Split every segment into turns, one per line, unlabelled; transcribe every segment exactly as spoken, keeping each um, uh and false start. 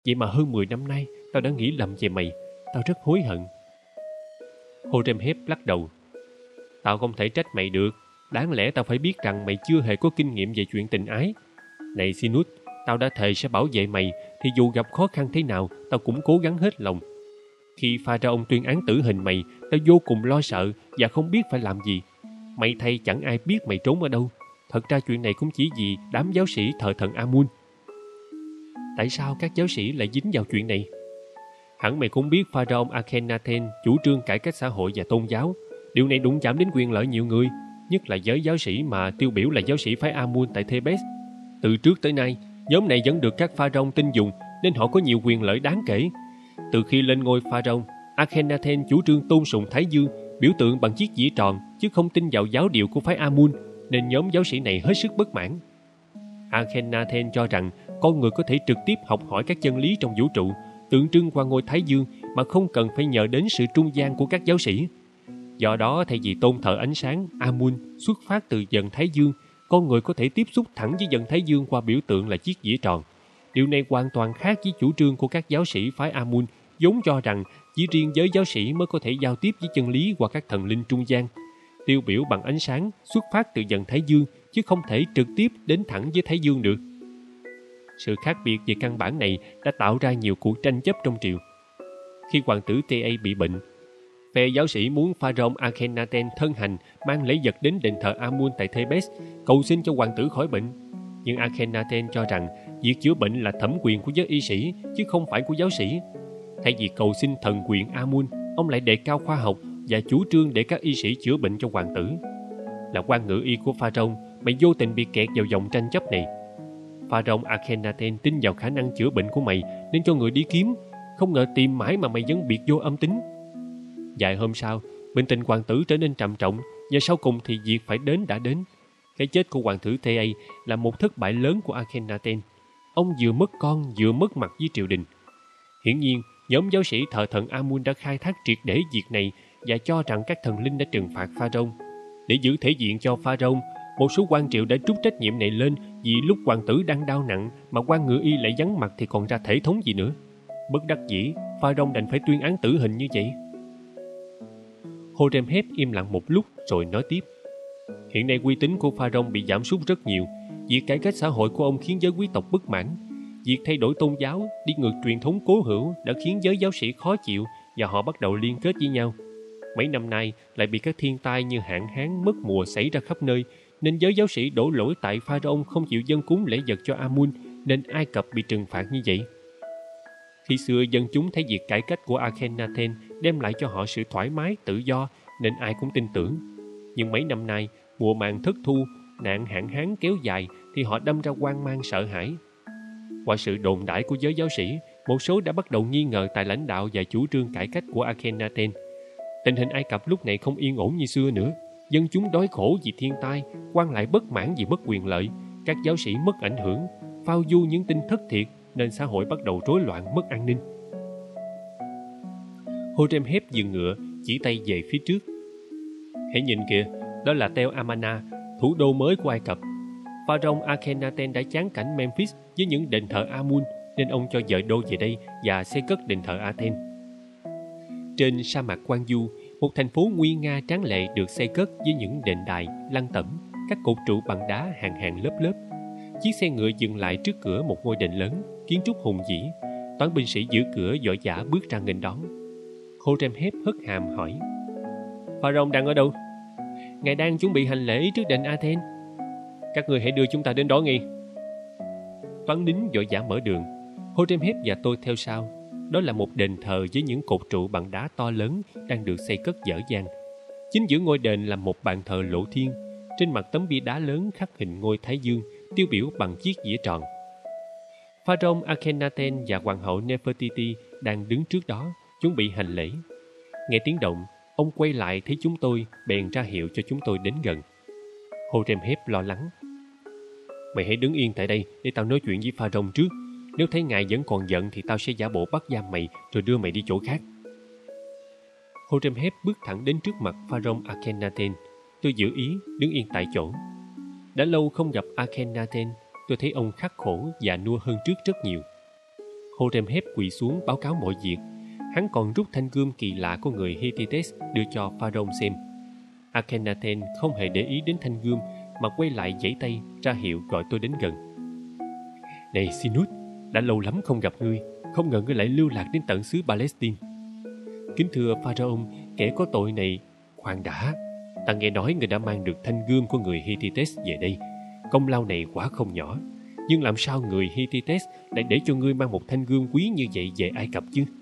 Vậy mà hơn mười năm nay tao đã nghĩ lầm về mày. Tao rất hối hận. Horemheb lắc đầu. Tao không thể trách mày được. Đáng lẽ tao phải biết rằng mày chưa hề có kinh nghiệm về chuyện tình ái. Này Sinus, tao đã thề sẽ bảo vệ mày, thì dù gặp khó khăn thế nào, tao cũng cố gắng hết lòng. Khi Pharaoh tuyên án tử hình mày, tao vô cùng lo sợ và không biết phải làm gì. May thay chẳng ai biết mày trốn ở đâu. Thật ra chuyện này cũng chỉ vì đám giáo sĩ thờ thần Amun. Tại sao các giáo sĩ lại dính vào chuyện này? Hẳn mày cũng biết Pharaoh Akhenaten chủ trương cải cách xã hội và tôn giáo. Điều này đụng chạm đến quyền lợi nhiều người, nhất là giới giáo sĩ mà tiêu biểu là giáo sĩ phái Amun tại Thebes. Từ trước tới nay, nhóm này vẫn được các pharaoh tin dùng nên họ có nhiều quyền lợi đáng kể. Từ khi lên ngôi pharaoh, Akhenaten chủ trương tôn sùng Thái Dương, biểu tượng bằng chiếc dĩa tròn, chứ không tin vào giáo điệu của phái Amun, nên nhóm giáo sĩ này hết sức bất mãn. Akhenaten cho rằng con người có thể trực tiếp học hỏi các chân lý trong vũ trụ, tượng trưng qua ngôi Thái Dương mà không cần phải nhờ đến sự trung gian của các giáo sĩ. Do đó, thay vì tôn thờ ánh sáng Amun xuất phát từ dần Thái Dương, con người có thể tiếp xúc thẳng với dần Thái Dương qua biểu tượng là chiếc dĩa tròn. Điều này hoàn toàn khác với chủ trương của các giáo sĩ phái Amun, vốn cho rằng chỉ riêng giới giáo sĩ mới có thể giao tiếp với chân lý qua các thần linh trung gian, tiêu biểu bằng ánh sáng xuất phát từ dần Thái Dương, chứ không thể trực tiếp đến thẳng với Thái Dương được. Sự khác biệt về căn bản này đã tạo ra nhiều cuộc tranh chấp trong triều. Khi hoàng tử T A bị bệnh, phe giáo sĩ muốn Pharaoh Akhenaten thân hành mang lễ vật đến đền thờ Amun tại Thebes, cầu xin cho hoàng tử khỏi bệnh. Nhưng Akhenaten cho rằng việc chữa bệnh là thẩm quyền của giới y sĩ, chứ không phải của giáo sĩ. Thay vì cầu xin thần quyền Amun, ông lại đề cao khoa học và chủ trương để các y sĩ chữa bệnh cho hoàng tử. Là quan ngự y của Pharaoh, mày vô tình bị kẹt vào vòng tranh chấp này. Pharaoh Akhenaten tin vào khả năng chữa bệnh của mày nên cho người đi kiếm, không ngờ tìm mãi mà mày vẫn biệt vô âm tính. Vài hôm sau, bệnh tình hoàng tử trở nên trầm trọng, và sau cùng thì việc phải đến đã đến. Cái chết của hoàng tử T A là một thất bại lớn của Akhenaten. Ông vừa mất con vừa mất mặt với triều đình. Hiển nhiên, nhóm giáo sĩ thờ thần Amun đã khai thác triệt để việc này và cho rằng các thần linh đã trừng phạt Pharaoh. Để giữ thể diện cho Pharaoh, một số quan triệu đã trút trách nhiệm này lên, vì lúc hoàng tử đang đau nặng mà quan ngự y lại vắng mặt thì còn ra thể thống gì nữa. Bất đắc dĩ, Pharaoh đành phải tuyên án tử hình như vậy. Horemheb im lặng một lúc rồi nói tiếp. Hiện nay uy tín của Pharaoh bị giảm sút rất nhiều. Việc cải cách xã hội của ông khiến giới quý tộc bất mãn. Việc thay đổi tôn giáo, đi ngược truyền thống cố hữu đã khiến giới giáo sĩ khó chịu và họ bắt đầu liên kết với nhau. Mấy năm nay lại bị các thiên tai như hạn hán, mất mùa xảy ra khắp nơi, nên giới giáo sĩ đổ lỗi tại Pharaoh không chịu dâng cúng lễ vật cho Amun, nên Ai Cập bị trừng phạt như vậy. Khi xưa dân chúng thấy việc cải cách của Akhenaten đem lại cho họ sự thoải mái, tự do, nên ai cũng tin tưởng. Nhưng mấy năm nay, mùa màng thất thu, nạn hạn hán kéo dài thì họ đâm ra hoang mang sợ hãi. Qua sự đồn đãi của giới giáo sĩ, một số đã bắt đầu nghi ngờ tài lãnh đạo và chủ trương cải cách của Akhenaten. Tình hình Ai Cập lúc này không yên ổn như xưa nữa. Dân chúng đói khổ vì thiên tai, quan lại bất mãn vì mất quyền lợi, các giáo sĩ mất ảnh hưởng, phao du những tin thất thiệt, nên xã hội bắt đầu rối loạn, mất an ninh. Horemheb dừng ngựa, chỉ tay về phía trước. Hãy nhìn kìa, đó là Tel Amarna, thủ đô mới của Ai Cập. Pharaoh Akhenaten đã chán cảnh Memphis với những đền thờ Amun, nên ông cho dời đô về đây và xây cất đền thờ Athens. Trên sa mạc Quang Du, một thành phố nguy nga tráng lệ được xây cất với những đền đài, lăng tẩm, các cột trụ bằng đá hàng hàng lớp lớp. Chiếc xe ngựa dừng lại trước cửa một ngôi đền lớn, kiến trúc hùng vĩ. Toán binh sĩ giữ cửa vội vã bước ra nghênh đón. Horemheb hất hàm hỏi: Pharaoh đang ở đâu? Ngài đang chuẩn bị hành lễ trước đền Athens. Các người hãy đưa chúng ta đến đó ngay. Toán lính vội vã mở đường. Horemheb và tôi theo sau. Đó là một đền thờ với những cột trụ bằng đá to lớn đang được xây cất dở dang. Chính giữa ngôi đền là một bàn thờ lộ thiên. Trên mặt tấm bia đá lớn khắc hình ngôi Thái Dương, tiêu biểu bằng chiếc dĩa tròn. Pharaoh Akhenaten và hoàng hậu Nefertiti đang đứng trước đó, chuẩn bị hành lễ. Nghe tiếng động, ông quay lại thấy chúng tôi, bèn ra hiệu cho chúng tôi đến gần. Horemheb lo lắng: Mày hãy đứng yên tại đây để tao nói chuyện với Pharaoh trước. Nếu thấy ngài vẫn còn giận thì tao sẽ giả bộ bắt giam mày rồi đưa mày đi chỗ khác. Horemheb bước thẳng đến trước mặt Pharaoh Akhenaten. Tôi giữ ý đứng yên tại chỗ. Đã lâu không gặp Akhenaten, tôi thấy ông khắc khổ và nua hơn trước rất nhiều. Horemheb quỳ xuống báo cáo mọi việc. Hắn còn rút thanh gươm kỳ lạ của người Hittite đưa cho Pharaoh xem. Akhenaten không hề để ý đến thanh gươm mà quay lại giãy tay ra hiệu gọi tôi đến gần. Này Sinut, đã lâu lắm không gặp ngươi, không ngờ ngươi lại lưu lạc đến tận xứ Palestine. Kính thưa Pharaoh, kẻ có tội này, khoan đã, ta nghe nói ngươi đã mang được thanh gươm của người Hittite về đây. Công lao này quả không nhỏ, nhưng làm sao người Hittite lại để cho ngươi mang một thanh gươm quý như vậy về Ai Cập chứ?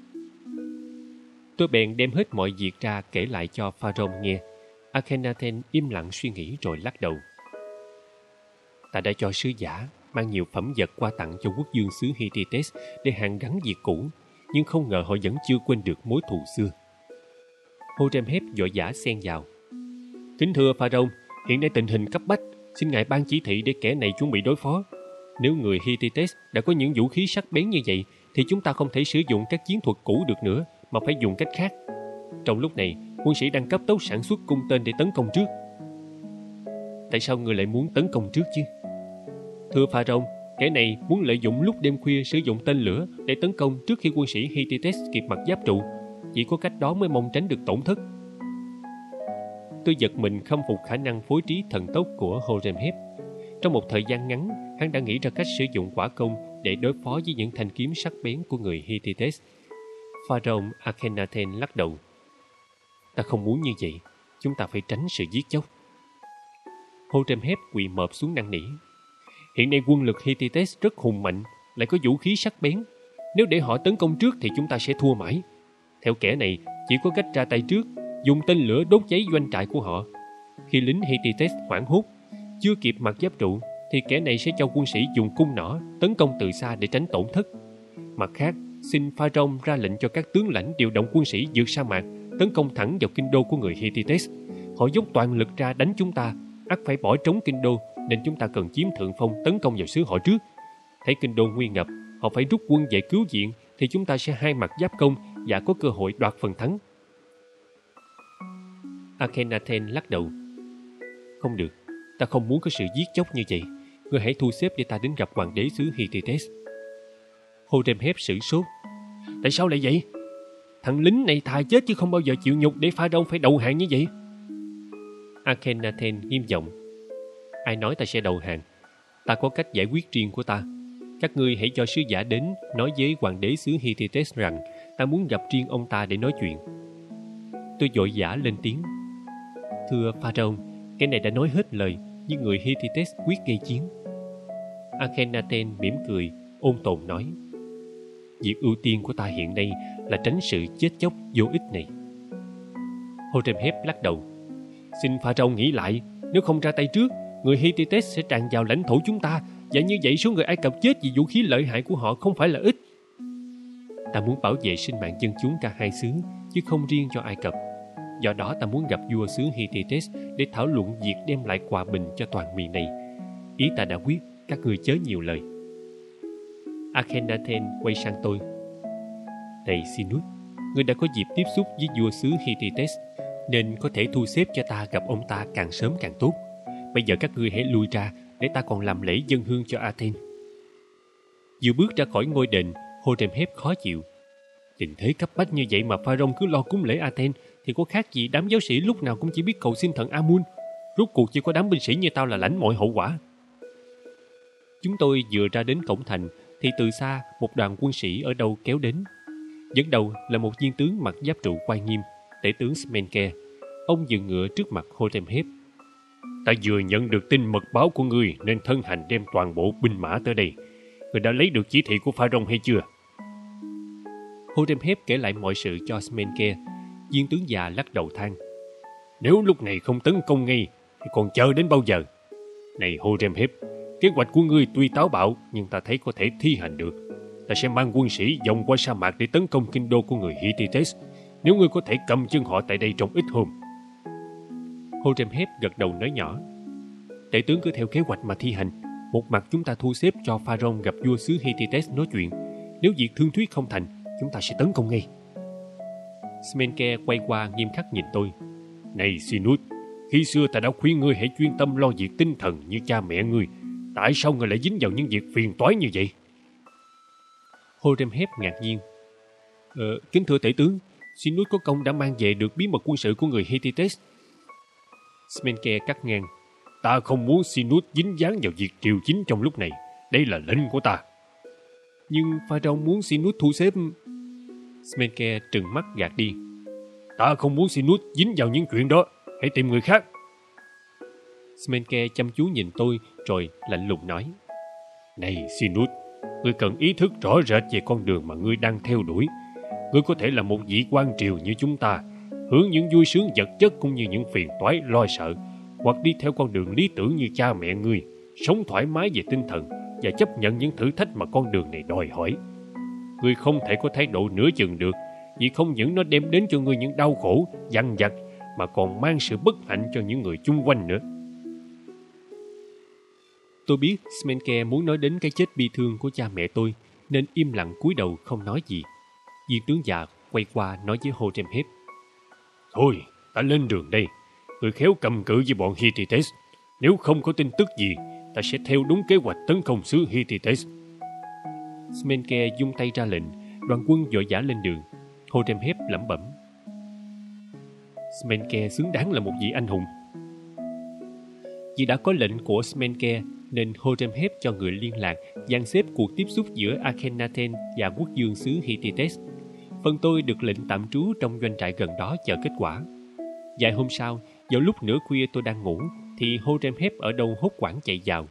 Tôi bèn đem hết mọi việc ra kể lại cho Pharaoh nghe. Akhenaten im lặng suy nghĩ rồi lắc đầu. Ta đã cho sứ giả mang nhiều phẩm vật qua tặng cho quốc vương xứ Hittite để hàn gắn việc cũ, nhưng không ngờ họ vẫn chưa quên được mối thù xưa. Horemheb vội vã xen vào. Kính thưa Pharaoh, hiện nay tình hình cấp bách, xin ngài ban chỉ thị để kẻ này chuẩn bị đối phó. Nếu người Hittite đã có những vũ khí sắc bén như vậy, thì chúng ta không thể sử dụng các chiến thuật cũ được nữa, mà phải dùng cách khác. Trong lúc này, quân sĩ đang cấp tốc sản xuất cung tên để tấn công trước. Tại sao người lại muốn tấn công trước chứ? Thưa Pharaoh, kẻ này muốn lợi dụng lúc đêm khuya sử dụng tên lửa để tấn công trước khi quân sĩ Hittite kịp mặc giáp trụ. Chỉ có cách đó mới mong tránh được tổn thất. Tôi giật mình khâm phục khả năng phối trí thần tốc của Horemheb. Trong một thời gian ngắn, hắn đã nghĩ ra cách sử dụng hỏa công để đối phó với những thanh kiếm sắc bén của người Hittite. Pharaoh Akhenaten lắc đầu. Ta không muốn như vậy, chúng ta phải tránh sự giết chóc. Horemheb quỳ mọp xuống năn nỉ. Hiện nay quân lực Hittite rất hùng mạnh, lại có vũ khí sắc bén. Nếu để họ tấn công trước thì chúng ta sẽ thua mãi. Theo kẻ này, chỉ có cách ra tay trước, dùng tên lửa đốt cháy doanh trại của họ. Khi lính Hittite hoảng hốt, chưa kịp mặc giáp trụ, thì kẻ này sẽ cho quân sĩ dùng cung nỏ tấn công từ xa để tránh tổn thất. Mặt khác, xin Pharaoh ra lệnh cho các tướng lãnh điều động quân sĩ vượt sa mạc, tấn công thẳng vào kinh đô của người Hittite. Họ dốc toàn lực ra đánh chúng ta, ắt phải bỏ trống kinh đô, nên chúng ta cần chiếm thượng phong tấn công vào xứ họ trước. Thấy kinh đô nguy ngập, họ phải rút quân về cứu viện, thì chúng ta sẽ hai mặt giáp công và có cơ hội đoạt phần thắng. Akhenaten lắc đầu. Không được, ta không muốn có sự giết chóc như vậy. Ngươi hãy thu xếp để ta đến gặp hoàng đế xứ Hittite. Horemheb sửng sốt. Tại sao lại vậy? Thằng lính này thà chết chứ không bao giờ chịu nhục để Pharaoh phải đầu hàng như vậy. Akhenaten nghiêm giọng. Ai nói ta sẽ đầu hàng? Ta có cách giải quyết riêng của ta. Các ngươi hãy cho sứ giả đến nói với hoàng đế xứ Hittite rằng ta muốn gặp riêng ông ta để nói chuyện. Tôi vội vã lên tiếng. Thưa Pharaoh, cái này đã nói hết lời, nhưng người Hittite quyết gây chiến. Akhenaten mỉm cười, ôn tồn nói. Việc ưu tiên của ta hiện nay là tránh sự chết chóc vô ích này. Horemheb lắc đầu. Xin Pharaoh nghĩ lại, nếu không ra tay trước, người Hittite sẽ tràn vào lãnh thổ chúng ta, và như vậy số người Ai Cập chết vì vũ khí lợi hại của họ không phải là ít. Ta muốn bảo vệ sinh mạng dân chúng cả hai xứ, chứ không riêng cho Ai Cập. Do đó ta muốn gặp vua xứ Hittite để thảo luận việc đem lại hòa bình cho toàn miền này. Ý ta đã quyết, các ngươi chớ nhiều lời. Akhenaten quay sang tôi. Này Sinut, ngươi đã có dịp tiếp xúc với vua xứ Hittite, nên có thể thu xếp cho ta gặp ông ta càng sớm càng tốt. Bây giờ các ngươi hãy lui ra để ta còn làm lễ dâng hương cho Athens. Vừa bước ra khỏi ngôi đền, Horemheb khó chịu. Tình thế cấp bách như vậy mà Pharaoh cứ lo cúng lễ Athens thì có khác gì đám giáo sĩ lúc nào cũng chỉ biết cầu xin thần Amun. Rốt cuộc chỉ có đám binh sĩ như tao là lãnh mọi hậu quả. Chúng tôi vừa ra đến cổng thành thì từ xa một đoàn quân sĩ ở đâu kéo đến. Dẫn đầu là một viên tướng mặc giáp trụ oai nghiêm, tể tướng Smenke. Ông dừng ngựa trước mặt Horemheb. Ta vừa nhận được tin mật báo của ngươi nên thân hành đem toàn bộ binh mã tới đây. Ngươi đã lấy được chỉ thị của Pharaoh hay chưa? Horemheb kể lại mọi sự cho Smenke. Viên tướng già lắc đầu than. Nếu lúc này không tấn công ngay thì còn chờ đến bao giờ? Này Horemheb, kế hoạch của ngươi tuy táo bạo nhưng ta thấy có thể thi hành được. Ta sẽ mang quân sĩ vòng qua sa mạc để tấn công kinh đô của người Hittite. Nếu ngươi có thể cầm chân họ tại đây trong ít hôm. Horemheb gật đầu nói nhỏ. Tể tướng cứ theo kế hoạch mà thi hành. Một mặt chúng ta thu xếp cho Pharaoh gặp vua xứ Hittite nói chuyện. Nếu việc thương thuyết không thành, chúng ta sẽ tấn công ngay. Smenke quay qua nghiêm khắc nhìn tôi. Này Sinut, khi xưa ta đã khuyên ngươi hãy chuyên tâm lo việc tinh thần như cha mẹ ngươi. Tại sao ngươi lại dính vào những việc phiền toái như vậy? Horemheb ngạc nhiên. Ờ, kính thưa tể tướng, Sinus có công đã mang về được bí mật quân sự của người Hittites. Smenke cắt ngang. Ta không muốn Sinus dính dáng vào việc triều chính trong lúc này. Đây là lệnh của ta. Nhưng Pharaoh muốn Sinus thu xếp... Smenke trừng mắt gạt đi. Ta không muốn Sinus dính vào những chuyện đó. Hãy tìm người khác. Smenke chăm chú nhìn tôi rồi lạnh lùng nói. Này Sinus, ngươi cần ý thức rõ rệt về con đường mà ngươi đang theo đuổi. Ngươi có thể là một vị quan triều như chúng ta, hưởng những vui sướng vật chất cũng như những phiền toái lo sợ, hoặc đi theo con đường lý tưởng như cha mẹ ngươi, sống thoải mái về tinh thần và chấp nhận những thử thách mà con đường này đòi hỏi. Ngươi không thể có thái độ nửa chừng được, vì không những nó đem đến cho ngươi những đau khổ, dằn vặt, mà còn mang sự bất hạnh cho những người chung quanh nữa. Tôi biết Smenke muốn nói đến cái chết bi thương của cha mẹ tôi, nên im lặng cúi đầu không nói gì. Viên tướng già quay qua nói với Horemheb. Thôi, ta lên đường đây. Người khéo cầm cự với bọn Hittites. Nếu không có tin tức gì, ta sẽ theo đúng kế hoạch tấn công xứ Hittites. Smenke vung tay ra lệnh, đoàn quân vội vã lên đường. Horemheb lẩm bẩm. Smenke xứng đáng là một vị anh hùng. Vì đã có lệnh của Smenke, nên Horemheb cho người liên lạc dàn xếp cuộc tiếp xúc giữa Akhenaten và quốc vương xứ Hittites. Phần tôi được lệnh tạm trú trong doanh trại gần đó chờ kết quả. Vài hôm sau, vào lúc nửa khuya tôi đang ngủ, thì Horemheb ở đâu hốt hoảng chạy vào.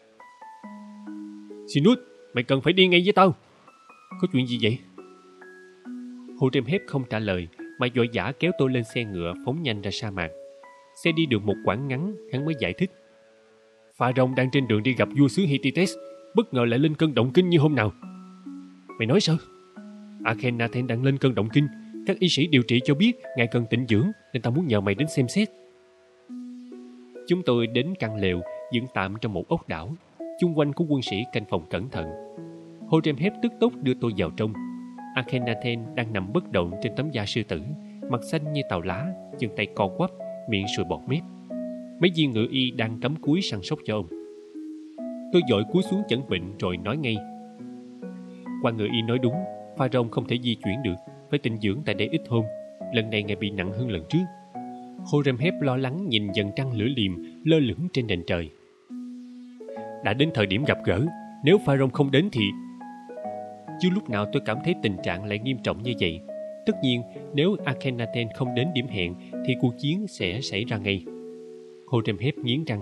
Sinus, mày cần phải đi ngay với tao. Có chuyện gì vậy? Horemheb không trả lời, mà vội vã kéo tôi lên xe ngựa phóng nhanh ra sa mạc. Xe đi được một quãng ngắn, hắn mới giải thích. Pharaoh đang trên đường đi gặp vua xứ Hittites, bất ngờ lại lên cơn động kinh như hôm nào. Mày nói sao? Akhenaten đang lên cơn động kinh. Các y sĩ điều trị cho biết ngài cần tịnh dưỡng, nên ta muốn nhờ mày đến xem xét. Chúng tôi đến căn lều dựng tạm trong một ốc đảo. Chung quanh có quân sĩ canh phòng cẩn thận. Horemheb tức tốc đưa tôi vào trong. Akhenaten đang nằm bất động trên tấm da sư tử, mặt xanh như tàu lá, chân tay co quắp, miệng sùi bọt mép. Mấy viên ngự y đang cắm cúi săn sóc cho ông. Tôi vội cúi xuống chẩn bệnh rồi nói ngay. Quan ngự y nói đúng, Pharaoh không thể di chuyển được, phải tịnh dưỡng tại đây ít hôm. Lần này ngài bị nặng hơn lần trước. Horemheb lo lắng nhìn dần trăng lửa liềm lơ lửng trên nền trời. Đã đến thời điểm gặp gỡ, nếu Pharaoh không đến thì... Chưa lúc nào tôi cảm thấy tình trạng lại nghiêm trọng như vậy. Tất nhiên, nếu Akhenaten không đến điểm hẹn thì cuộc chiến sẽ xảy ra ngay. Horemheb nghiến răng.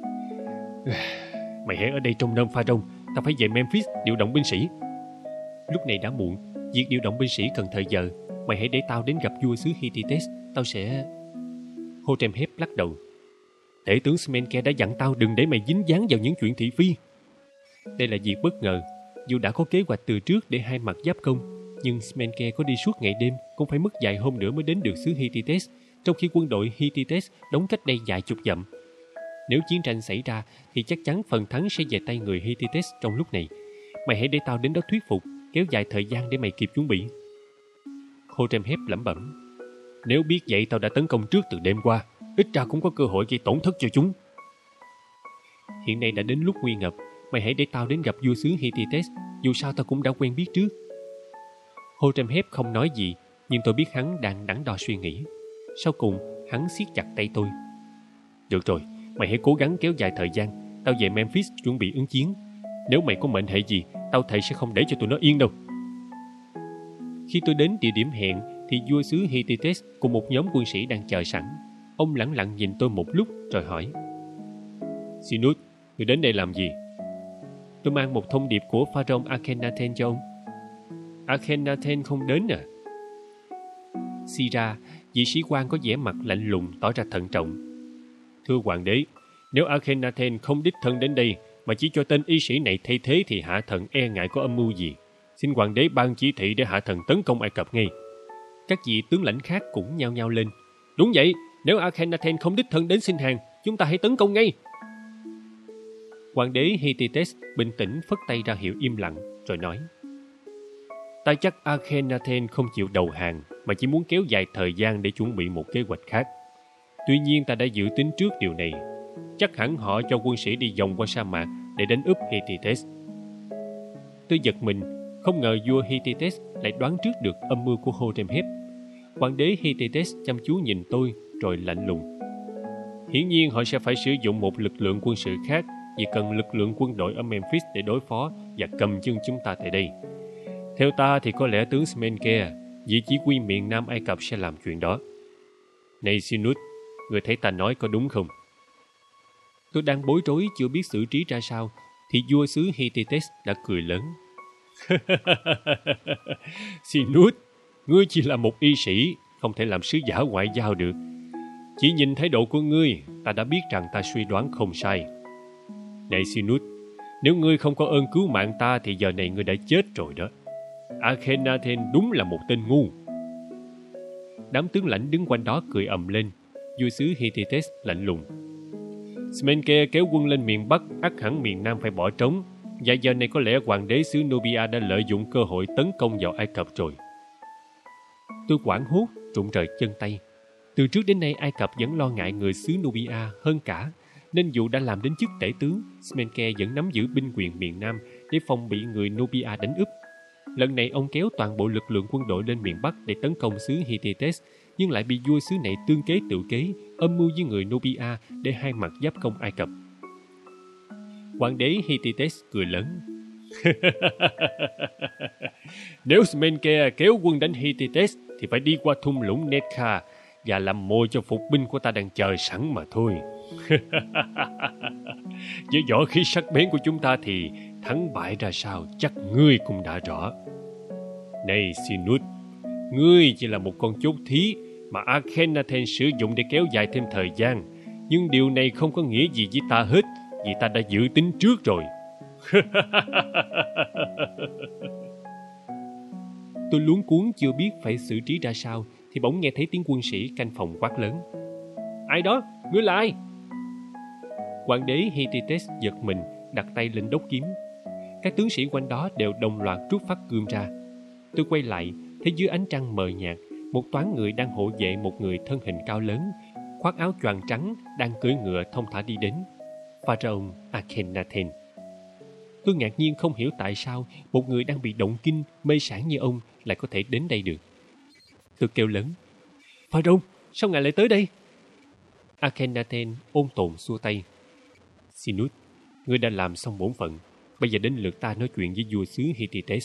Mày hãy ở đây trông nom Pharaoh, ta phải về Memphis điều động binh sĩ. Lúc này đã muộn, việc điều động binh sĩ cần thời giờ. Mày hãy để tao đến gặp vua xứ Hittites, tao sẽ... Horemheb lắc đầu. Tể tướng Smenke đã dặn tao đừng để mày dính dáng vào những chuyện thị phi. Đây là việc bất ngờ. Dù đã có kế hoạch từ trước để hai mặt giáp công, nhưng Smenke có đi suốt ngày đêm cũng phải mất vài hôm nữa mới đến được xứ Hittites, trong khi quân đội Hittites đóng cách đây vài chục dặm. Nếu chiến tranh xảy ra thì chắc chắn phần thắng sẽ về tay người Hittites trong lúc này. Mày hãy để tao đến đó thuyết phục, kéo dài thời gian để mày kịp chuẩn bị. Horemheb lẩm bẩm. Nếu biết vậy tao đã tấn công trước từ đêm qua, ít ra cũng có cơ hội gây tổn thất cho chúng. Hiện nay đã đến lúc nguy ngập, mày hãy để tao đến gặp vua xứ Hittites, dù sao tao cũng đã quen biết trước. Horemheb không nói gì, nhưng tôi biết hắn đang đắn đo suy nghĩ. Sau cùng, hắn siết chặt tay tôi. Được rồi, mày hãy cố gắng kéo dài thời gian, tao về Memphis chuẩn bị ứng chiến. Nếu mày có mệnh hệ gì, tao thề sẽ không để cho tụi nó yên đâu. Khi tôi đến địa điểm hẹn, thì vua xứ Hittites cùng một nhóm quân sĩ đang chờ sẵn. Ông lẳng lặng nhìn tôi một lúc rồi hỏi. Sinus, người đến đây làm gì? Tôi mang một thông điệp của Pharaoh Akhenaten cho ông. Akhenaten không đến à? Sira, vị sĩ quan có vẻ mặt lạnh lùng tỏ ra thận trọng. Thưa hoàng đế, nếu Akhenaten không đích thân đến đây mà chỉ cho tên y sĩ này thay thế thì hạ thần e ngại có âm mưu gì. Xin hoàng đế ban chỉ thị để hạ thần tấn công Ai Cập ngay. Các vị tướng lãnh khác cũng nhao nhao lên. Đúng vậy, nếu Akhenaten không đích thân đến xin hàng, chúng ta hãy tấn công ngay. Hoàng đế Hittites bình tĩnh phất tay ra hiệu im lặng rồi nói. Ta chắc Akhenaten không chịu đầu hàng mà chỉ muốn kéo dài thời gian để chuẩn bị một kế hoạch khác. Tuy nhiên ta đã dự tính trước điều này. Chắc hẳn họ cho quân sĩ đi vòng qua sa mạc để đánh úp Hittites. Tôi giật mình, Không ngờ vua Hittite lại đoán trước được âm mưu của Horemheb. Hoàng đế Hittite chăm chú nhìn tôi rồi lạnh lùng. Hiển nhiên họ sẽ phải sử dụng một lực lượng quân sự khác vì cần lực lượng quân đội ở Memphis để đối phó và cầm chân chúng ta tại đây. Theo ta thì có lẽ tướng Smenke, vị chỉ huy miền Nam Ai Cập sẽ làm chuyện đó. Này Sinus, người thấy ta nói có đúng không? Tôi đang bối rối chưa biết xử trí ra sao thì vua xứ Hittite đã cười lớn. Sinus, ngươi chỉ là một y sĩ, không thể làm sứ giả ngoại giao được. Chỉ nhìn thái độ của ngươi, ta đã biết rằng ta suy đoán không sai. Này Sinus, nếu ngươi không có ơn cứu mạng ta thì giờ này ngươi đã chết rồi đó. Akhenaten đúng là một tên ngu. Đám tướng lãnh đứng quanh đó cười ầm lên. Vua xứ Hittite lạnh lùng. Smenke kéo quân lên miền Bắc, ắt hẳn miền Nam phải bỏ trống. Và giờ này có lẽ hoàng đế xứ Nubia đã lợi dụng cơ hội tấn công vào Ai Cập rồi. Tôi hoảng hốt, rụng rời chân tay. Từ trước đến nay Ai Cập vẫn lo ngại người xứ Nubia hơn cả, nên dù đã làm đến chức tể tướng, Smenke vẫn nắm giữ binh quyền miền Nam để phòng bị người Nubia đánh úp. Lần này ông kéo toàn bộ lực lượng quân đội lên miền Bắc để tấn công xứ Hittite, nhưng lại bị vua xứ này tương kế tự kế, âm mưu với người Nubia để hai mặt giáp công Ai Cập. Hoàng đế Hittite cười lớn. Nếu Smenke kéo quân đánh Hittite thì phải đi qua thung lũng Netkha và làm mồi cho phục binh của ta đang chờ sẵn mà thôi. Với võ khí sắc bén của chúng ta thì thắng bại ra sao chắc ngươi cũng đã rõ. Này Sinus, ngươi chỉ là một con chốt thí mà Akhenaten sử dụng để kéo dài thêm thời gian. Nhưng điều này không có nghĩa gì với ta hết, vì ta đã dự tính trước rồi. Tôi luống cuống chưa biết phải xử trí ra sao thì bỗng nghe thấy tiếng quân sĩ canh phòng quát lớn. Ai đó? Ngươi là ai? Hoàng đế Hittite giật mình, đặt tay lên đốc kiếm. Các tướng sĩ quanh đó đều đồng loạt rút phát gươm ra. Tôi quay lại, thấy dưới ánh trăng mờ nhạt, một toán người đang hộ vệ một người thân hình cao lớn, khoác áo choàng trắng, đang cưỡi ngựa thông thả đi đến. Pharaoh Akhenaten. Tôi ngạc nhiên không hiểu tại sao một người đang bị động kinh, mê sảng như ông lại có thể đến đây được. Tôi kêu lớn. Pharaoh, sao ngài lại tới đây? Akhenaten ôn tồn xua tay. Sinus, ngươi đã làm xong bổn phận. Bây giờ đến lượt ta nói chuyện với vua xứ Hittite.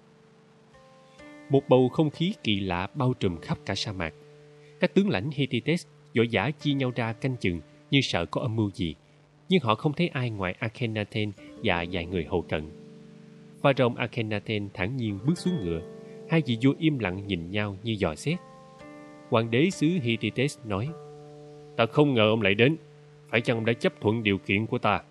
Một bầu không khí kỳ lạ bao trùm khắp cả sa mạc. Các tướng lãnh Hittite vội vã chia nhau ra canh chừng như sợ có âm mưu gì, nhưng họ không thấy ai ngoài Akhenaten và vài người hầu cận. Pharaoh Akhenaten thản nhiên bước xuống ngựa. Hai vị vua im lặng nhìn nhau như dò xét. Hoàng đế xứ Hittite nói: Ta không ngờ ông lại đến. Phải chăng ông đã chấp thuận điều kiện của ta?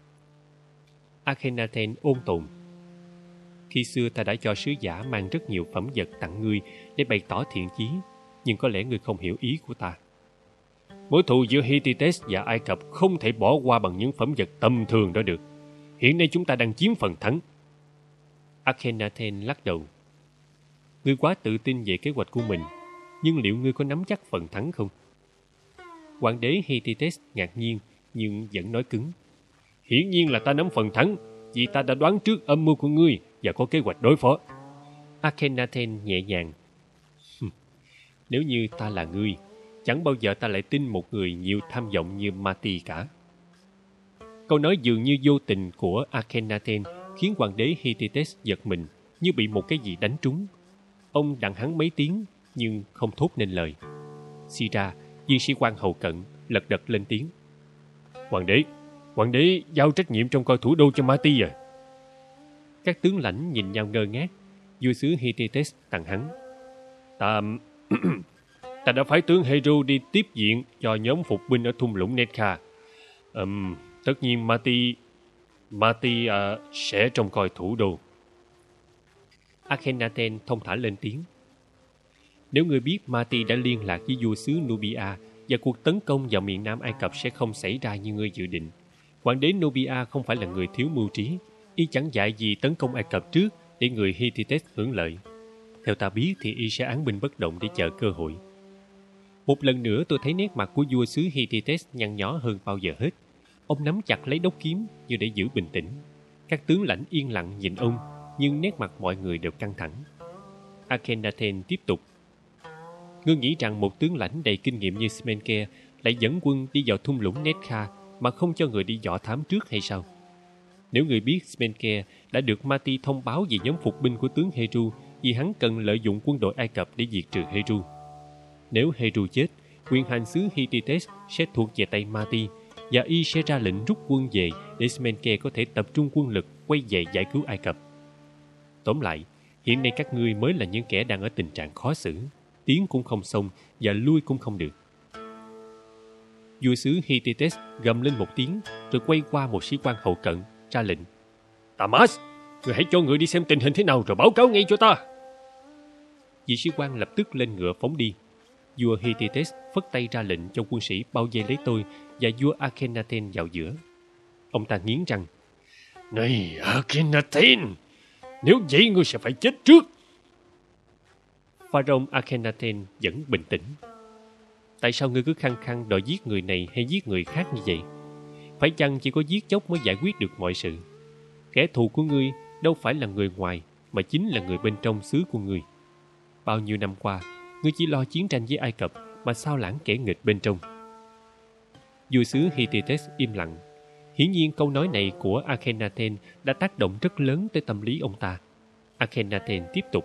Akhenaten ôn tồn. Khi xưa ta đã cho sứ giả mang rất nhiều phẩm vật tặng ngươi để bày tỏ thiện chí, nhưng có lẽ ngươi không hiểu ý của ta. Mối thù giữa Hittite và Ai Cập không thể bỏ qua bằng những phẩm vật tầm thường đó được. Hiện nay chúng ta đang chiếm phần thắng. Akhenaten lắc đầu. Ngươi quá tự tin về kế hoạch của mình, nhưng liệu ngươi có nắm chắc phần thắng không? Hoàng đế Hittite ngạc nhiên nhưng vẫn nói cứng. Hiển nhiên là ta nắm phần thắng, vì ta đã đoán trước âm mưu của ngươi và có kế hoạch đối phó. Akhenaten nhẹ nhàng. Nếu như ta là ngươi, chẳng bao giờ ta lại tin một người nhiều tham vọng như Mati cả. Câu nói dường như vô tình của Akhenaten khiến hoàng đế Hittite giật mình, như bị một cái gì đánh trúng. Ông đặng hắn mấy tiếng nhưng không thốt nên lời. Sira, viên sĩ quan hầu cận, lật đật lên tiếng. Hoàng đế, hoàng đế giao trách nhiệm trong coi thủ đô cho Mati à? Các tướng lãnh nhìn nhau ngơ ngác. Vua xứ Hittite tặng hắn. Ta... ta đã phái tướng Hero đi tiếp diện cho nhóm phục binh ở thung lũng Netkha. Um, tất nhiên Mati... Mati uh, sẽ trông coi thủ đô. Akhenaten thông thả lên tiếng. Nếu ngươi biết Mati đã liên lạc với vua xứ Nubia và cuộc tấn công vào miền Nam Ai Cập sẽ không xảy ra như ngươi dự định. Hoàng đế Nubia không phải là người thiếu mưu trí. Y chẳng dạy gì tấn công Ai Cập trước để người Hittite hưởng lợi. Theo ta biết thì y sẽ án binh bất động để chờ cơ hội. Một lần nữa tôi thấy nét mặt của vua xứ Hittite nhăn nhó hơn bao giờ hết. Ông nắm chặt lấy đốc kiếm như để giữ bình tĩnh. Các tướng lãnh yên lặng nhìn ông, nhưng nét mặt mọi người đều căng thẳng. Akhenaten tiếp tục. Ngươi nghĩ rằng một tướng lãnh đầy kinh nghiệm như Smenke lại dẫn quân đi vào thung lũng Netkha mà không cho người đi dò thám trước hay sao? Nếu người biết Smenke đã được Mati thông báo về nhóm phục binh của tướng Heru vì hắn cần lợi dụng quân đội Ai Cập để diệt trừ Heru. Nếu Heru chết, quyền hành xứ Hittites sẽ thuộc về tay Mati và y sẽ ra lệnh rút quân về để Smenke có thể tập trung quân lực quay về giải cứu Ai Cập. Tóm lại, hiện nay các ngươi mới là những kẻ đang ở tình trạng khó xử, tiến cũng không xong và lui cũng không được. Vua xứ Hittites gầm lên một tiếng rồi quay qua một sĩ quan hậu cận ra lệnh. Tamas, người hãy cho người đi xem tình hình thế nào rồi báo cáo ngay cho ta. Vị sĩ quan lập tức lên ngựa phóng đi. Vua Hittites phất tay ra lệnh cho quân sĩ bao vây lấy tôi và vua Akhenaten vào giữa. Ông ta nghiến răng. Này Akhenaten, nếu vậy ngươi sẽ phải chết trước. Pharaoh Akhenaten vẫn bình tĩnh. Tại sao ngươi cứ khăng khăng đòi giết người này hay giết người khác như vậy? Phải chăng chỉ có giết chóc mới giải quyết được mọi sự? Kẻ thù của ngươi đâu phải là người ngoài, mà chính là người bên trong xứ của ngươi. Bao nhiêu năm qua, ngươi chỉ lo chiến tranh với Ai Cập mà sao lãng kẻ nghịch bên trong. Vua xứ Hittites im lặng. Hiển nhiên câu nói này của Akhenaten đã tác động rất lớn tới tâm lý ông ta. Akhenaten tiếp tục.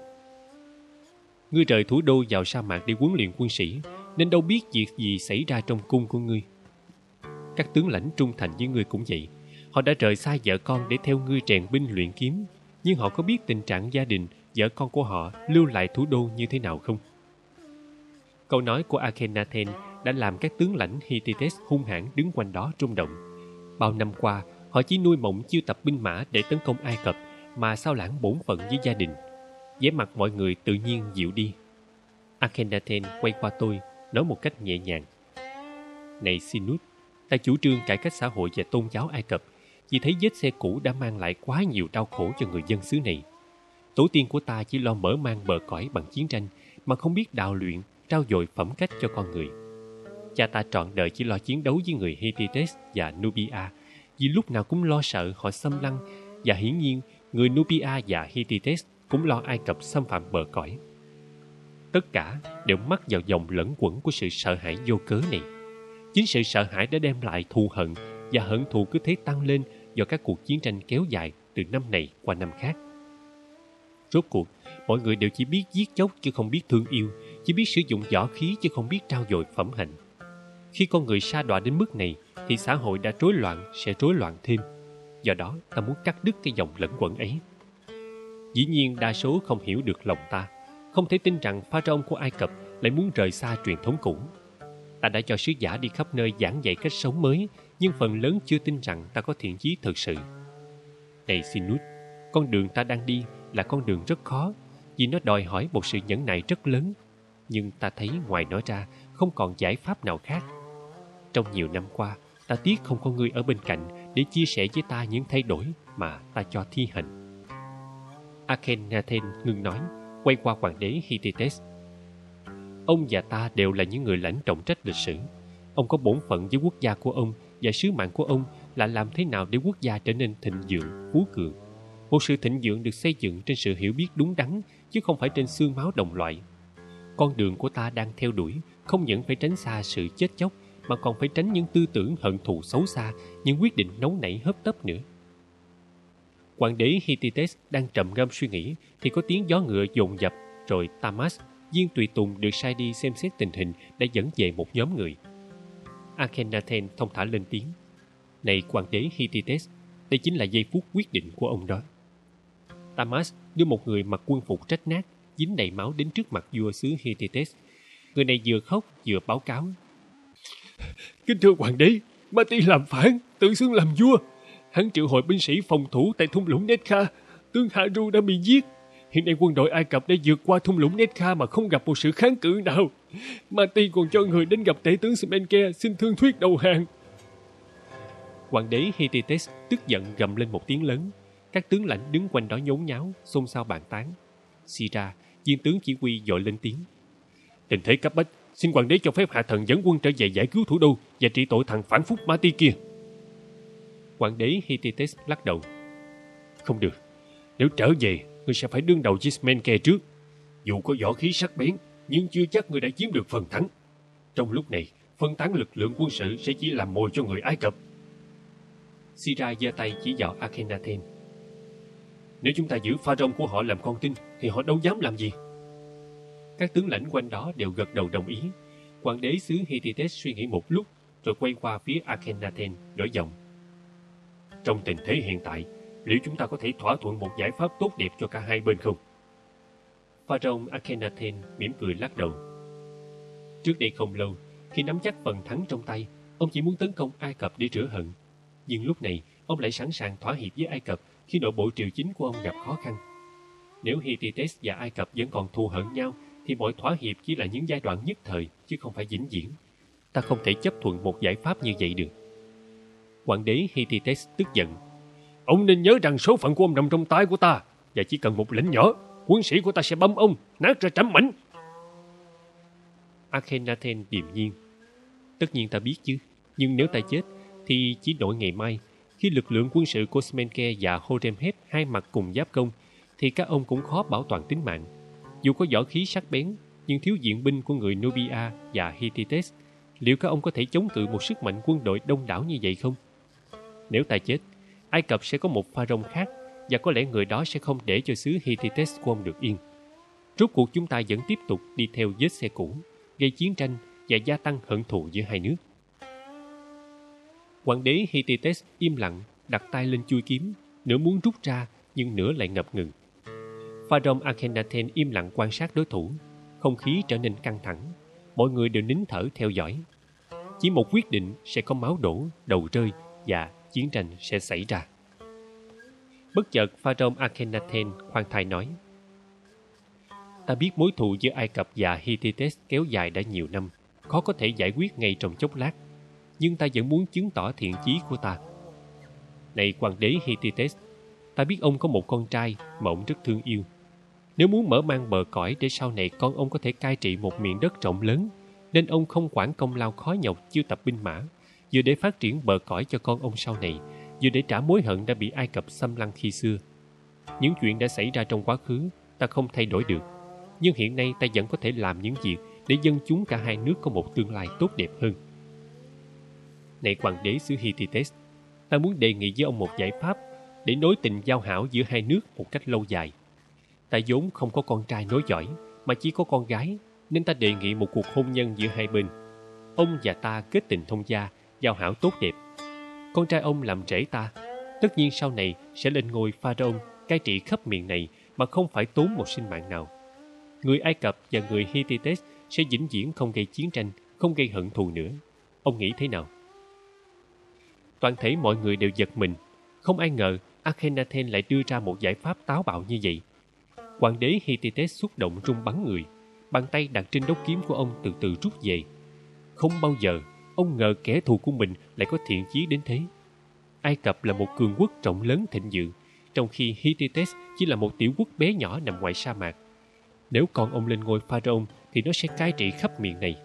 Ngươi rời thủ đô vào sa mạc để huấn luyện quân sĩ, nên đâu biết việc gì xảy ra trong cung của ngươi. Các tướng lãnh trung thành với ngươi cũng vậy. Họ đã rời xa vợ con để theo ngươi rèn binh luyện kiếm, nhưng họ có biết tình trạng gia đình, vợ con của họ lưu lại thủ đô như thế nào không? Câu nói của Akhenaten đã làm các tướng lãnh Hittites hung hãn đứng quanh đó rung động. Bao năm qua, họ chỉ nuôi mộng chiêu tập binh mã để tấn công Ai Cập, mà sao lãng bổn phận với gia đình. Vẻ mặt mọi người tự nhiên dịu đi. Akhenaten quay qua tôi, nói một cách nhẹ nhàng. Này Sinus, ta chủ trương cải cách xã hội và tôn giáo Ai Cập vì thấy vết xe cũ đã mang lại quá nhiều đau khổ cho người dân xứ này. Tổ tiên của ta chỉ lo mở mang bờ cõi bằng chiến tranh, mà không biết đào luyện, trao dồi phẩm cách cho con người. Cha ta trọn đời chỉ lo chiến đấu với người Hittites và Nubia, vì lúc nào cũng lo sợ họ xâm lăng, và hiển nhiên người Nubia và Hittites cũng lo Ai Cập xâm phạm bờ cõi. Tất cả đều mắc vào vòng lẫn quẩn của sự sợ hãi vô cớ này. Chính sự sợ hãi đã đem lại thù hận, và hận thù cứ thế tăng lên do các cuộc chiến tranh kéo dài từ năm này qua năm khác. Rốt cuộc, mọi người đều chỉ biết giết chóc chứ không biết thương yêu, chỉ biết sử dụng võ khí chứ không biết trao dồi phẩm hạnh. Khi con người sa đọa đến mức này, thì xã hội đã rối loạn sẽ rối loạn thêm. Do đó, ta muốn cắt đứt cái dòng lẫn quẩn ấy. Dĩ nhiên, đa số không hiểu được lòng ta, không thể tin rằng Pharaoh của Ai Cập lại muốn rời xa truyền thống cũ. Ta đã cho sứ giả đi khắp nơi giảng dạy cách sống mới, nhưng phần lớn chưa tin rằng ta có thiện chí thực sự. Này Sinus, con đường ta đang đi là con đường rất khó, vì nó đòi hỏi một sự nhẫn nại rất lớn. Nhưng ta thấy ngoài nó ra, không còn giải pháp nào khác. Trong nhiều năm qua, ta tiếc không có ngươi ở bên cạnh để chia sẻ với ta những thay đổi mà ta cho thi hành. Akhenaten ngừng nói, quay qua hoàng đế Hittites. Ông và ta đều là những người lãnh trọng trách lịch sử. Ông có bổn phận với quốc gia của ông, và sứ mạng của ông là làm thế nào để quốc gia trở nên thịnh vượng, phú cường. Một sự thịnh vượng được xây dựng trên sự hiểu biết đúng đắn, chứ không phải trên xương máu đồng loại. Con đường của ta đang theo đuổi không những phải tránh xa sự chết chóc, mà còn phải tránh những tư tưởng hận thù xấu xa, những quyết định nóng nảy hấp tấp nữa. Hoàng đế Hittites đang trầm ngâm suy nghĩ thì có tiếng gió ngựa dồn dập, rồi Tamas, viên tùy tùng được sai đi xem xét tình hình, đã dẫn về một nhóm người. Akhenaten thông thả lên tiếng. Này hoàng đế Hittites, đây chính là giây phút quyết định của ông đó. Tamas đưa một người mặc quân phục rách nát, dính đầy máu đến trước mặt vua xứ Hittites. Người này vừa khóc vừa báo cáo. Kính thưa hoàng đế, Mati làm phản, tự xưng làm vua. Hắn triệu hội binh sĩ phòng thủ tại thung lũng Netkha. Tướng Haru đã bị giết. Hiện nay quân đội Ai Cập đã vượt qua thung lũng Netkha mà không gặp một sự kháng cự nào. Mati còn cho người đến gặp tể tướng Smenke xin thương thuyết đầu hàng. Hoàng đế Hittites tức giận gầm lên một tiếng lớn. Các tướng lãnh đứng quanh đó nhốn nháo, xôn xao bàn tán. Sira, viên tướng chỉ huy vội lên tiếng. Tình thế cấp bách, xin hoàng đế cho phép hạ thần dẫn quân trở về giải cứu thủ đô và trị tội thằng phản phúc Mati kia. Hoàng đế Hittites lắc đầu. Không được, Nếu trở về, ngươi sẽ phải đương đầu với Smenke trước. Dù có võ khí sắc bén, nhưng chưa chắc ngươi đã chiếm được phần thắng. Trong lúc này, phân tán lực lượng quân sự sẽ chỉ làm mồi cho người Ai Cập. Sira giơ tay chỉ vào Akhenaten. Nếu chúng ta giữ Pharaoh của họ làm con tin, thì họ đâu dám làm gì. Các tướng lãnh quanh đó đều gật đầu đồng ý. Hoàng đế xứ Hittite suy nghĩ một lúc, rồi quay qua phía Akhenaten, đổi giọng. Trong tình thế hiện tại, liệu chúng ta có thể thỏa thuận một giải pháp tốt đẹp cho cả hai bên không? Pharaoh Akhenaten mỉm cười lắc đầu. Trước đây không lâu, khi nắm chắc phần thắng trong tay, ông chỉ muốn tấn công Ai Cập để rửa hận. Nhưng lúc này, ông lại sẵn sàng thỏa hiệp với Ai Cập khi nội bộ triều chính của ông gặp khó khăn. Nếu Hittites và Ai Cập vẫn còn thù hận nhau, thì mọi thỏa hiệp chỉ là những giai đoạn nhất thời, chứ không phải vĩnh viễn. Ta không thể chấp thuận một giải pháp như vậy được. Hoàng đế Hittites tức giận. Ông nên nhớ rằng số phận của ông nằm trong tay của ta, và chỉ cần một lệnh nhỏ, quân sĩ của ta sẽ băm ông, nát ra trăm mảnh. Akhenaten điềm nhiên. Tất nhiên ta biết chứ, nhưng nếu ta chết, thì chỉ đổi ngày mai, khi lực lượng quân sự của Smenke và Horemheb hai mặt cùng giáp công, thì các ông cũng khó bảo toàn tính mạng. Dù có võ khí sắc bén, nhưng thiếu diện binh của người Nubia và Hittites, liệu các ông có thể chống cự một sức mạnh quân đội đông đảo như vậy không? Nếu ta chết, Ai Cập sẽ có một pharaoh khác, và có lẽ người đó sẽ không để cho xứ Hittites của ông được yên. Rốt cuộc chúng ta vẫn tiếp tục đi theo vết xe cũ, gây chiến tranh và gia tăng hận thù giữa hai nước. Hoàng đế Hittites im lặng, đặt tay lên chuôi kiếm, nửa muốn rút ra, nhưng nửa lại ngập ngừng. Pharaoh Akhenaten im lặng quan sát đối thủ. Không khí trở nên căng thẳng. Mọi người đều nín thở theo dõi. Chỉ một quyết định sẽ có máu đổ, đầu rơi và chiến tranh sẽ xảy ra. Bất chợt Pharaoh Akhenaten khoan thai nói: Ta biết mối thù giữa Ai Cập và Hittites kéo dài đã nhiều năm, khó có thể giải quyết ngay trong chốc lát. Nhưng ta vẫn muốn chứng tỏ thiện chí của ta. Này hoàng đế Hittites, ta biết ông có một con trai mà ông rất thương yêu. Nếu muốn mở mang bờ cõi để sau này con ông có thể cai trị một miền đất rộng lớn, nên ông không quản công lao khó nhọc chiêu tập binh mã, vừa để phát triển bờ cõi cho con ông sau này, vừa để trả mối hận đã bị Ai Cập xâm lăng khi xưa. Những chuyện đã xảy ra trong quá khứ ta không thay đổi được, nhưng hiện nay ta vẫn có thể làm những việc để dân chúng cả hai nước có một tương lai tốt đẹp hơn. Này hoàng đế xứ Hittites, ta muốn đề nghị với ông một giải pháp để nối tình giao hảo giữa hai nước một cách lâu dài. Ta vốn không có con trai nối dõi, mà chỉ có con gái, nên ta đề nghị một cuộc hôn nhân giữa hai bên. Ông và ta kết tình thông gia, giao hảo tốt đẹp. Con trai ông làm rể ta, tất nhiên sau này sẽ lên ngôi pharaoh cai trị khắp miền này mà không phải tốn một sinh mạng nào. Người Ai Cập và người Hittites sẽ vĩnh viễn không gây chiến tranh, không gây hận thù nữa. Ông nghĩ thế nào? Toàn thể mọi người đều giật mình. Không ai ngờ Akhenaten lại đưa ra một giải pháp táo bạo như vậy. Hoàng đế Hittites xúc động run bắn người. Bàn tay đặt trên đốc kiếm của ông từ từ rút về. Không bao giờ ông ngờ kẻ thù của mình lại có thiện chí đến thế. Ai Cập là một cường quốc rộng lớn thịnh vượng, trong khi Hittites chỉ là một tiểu quốc bé nhỏ nằm ngoài sa mạc. Nếu con ông lên ngôi pharaoh thì nó sẽ cai trị khắp miền này.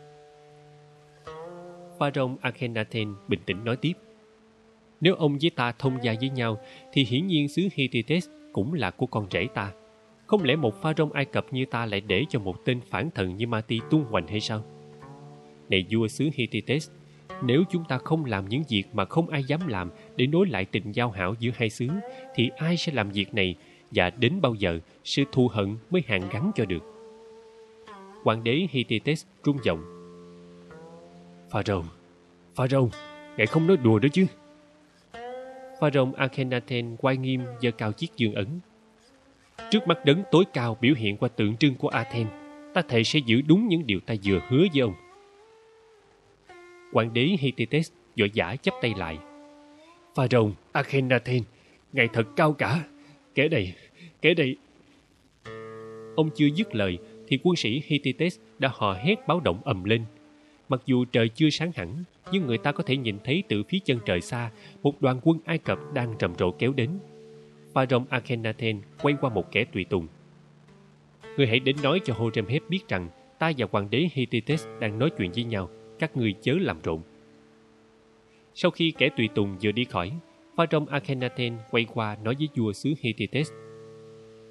Pharaoh Akhenaten bình tĩnh nói tiếp: Nếu ông với ta thông gia với nhau, thì hiển nhiên xứ Hittites cũng là của con rể ta. Không lẽ một pharaoh Ai Cập như ta lại để cho một tên phản thần như Mati tung hoành hay sao? Này vua xứ Hittites, nếu chúng ta không làm những việc mà không ai dám làm để nối lại tình giao hảo giữa hai xứ, thì ai sẽ làm việc này, và đến bao giờ sự thù hận mới hàn gắn cho được? Hoàng đế Hittites rung giọng: Pharaoh, Pharaoh, ngài không nói đùa đó chứ? Pharaoh Akhenaten quay nghiêm giơ cao chiếc dương ấn. Trước mắt đấng tối cao biểu hiện qua tượng trưng của Athens, ta thề sẽ giữ đúng những điều ta vừa hứa với ông. Hoàng đế Hittites vội vã chắp tay lại. Pharaoh Akhenaten, ngài thật cao cả. Kẻ này, kẻ này. Ông chưa dứt lời thì quân sĩ Hittites đã hò hét báo động ầm lên. Mặc dù trời chưa sáng hẳn, nhưng người ta có thể nhìn thấy từ phía chân trời xa một đoàn quân Ai Cập đang rầm rộ kéo đến. Pharaoh Akhenaten quay qua một kẻ tùy tùng. Ngươi hãy đến nói cho Horemheb biết rằng ta và hoàng đế Hittites đang nói chuyện với nhau, các ngươi chớ làm rộn. Sau khi kẻ tùy tùng vừa đi khỏi, Pharaoh Akhenaten quay qua nói với vua xứ Hittites: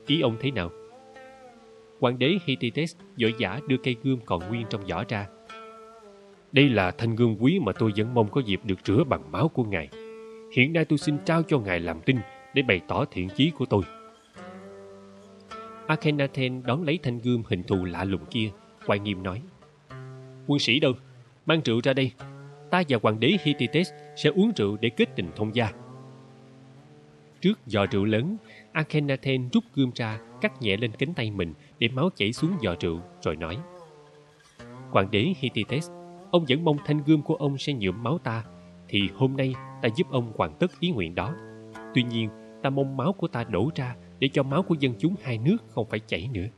Ý ông thế nào? Hoàng đế Hittite vội vã đưa cây gươm còn nguyên trong vỏ ra. Đây là thanh gươm quý mà tôi vẫn mong có dịp được rửa bằng máu của ngài. Hiện nay tôi xin trao cho ngài làm tin để bày tỏ thiện chí của tôi. Akhenaten đón lấy thanh gươm hình thù lạ lùng kia, quay nghiêm nói: Quân sĩ đâu? Mang rượu ra đây. Ta và hoàng đế Hittite sẽ uống rượu để kết tình thông gia. Trước giò rượu lớn, Akhenaten rút gươm ra, cắt nhẹ lên cánh tay mình để máu chảy xuống giò rượu, rồi nói: Hoàng đế Hittite, ông vẫn mong thanh gươm của ông sẽ nhuộm máu ta, thì hôm nay ta giúp ông hoàn tất ý nguyện đó. Tuy nhiên, ta mong máu của ta đổ ra để cho máu của dân chúng hai nước không phải chảy nữa.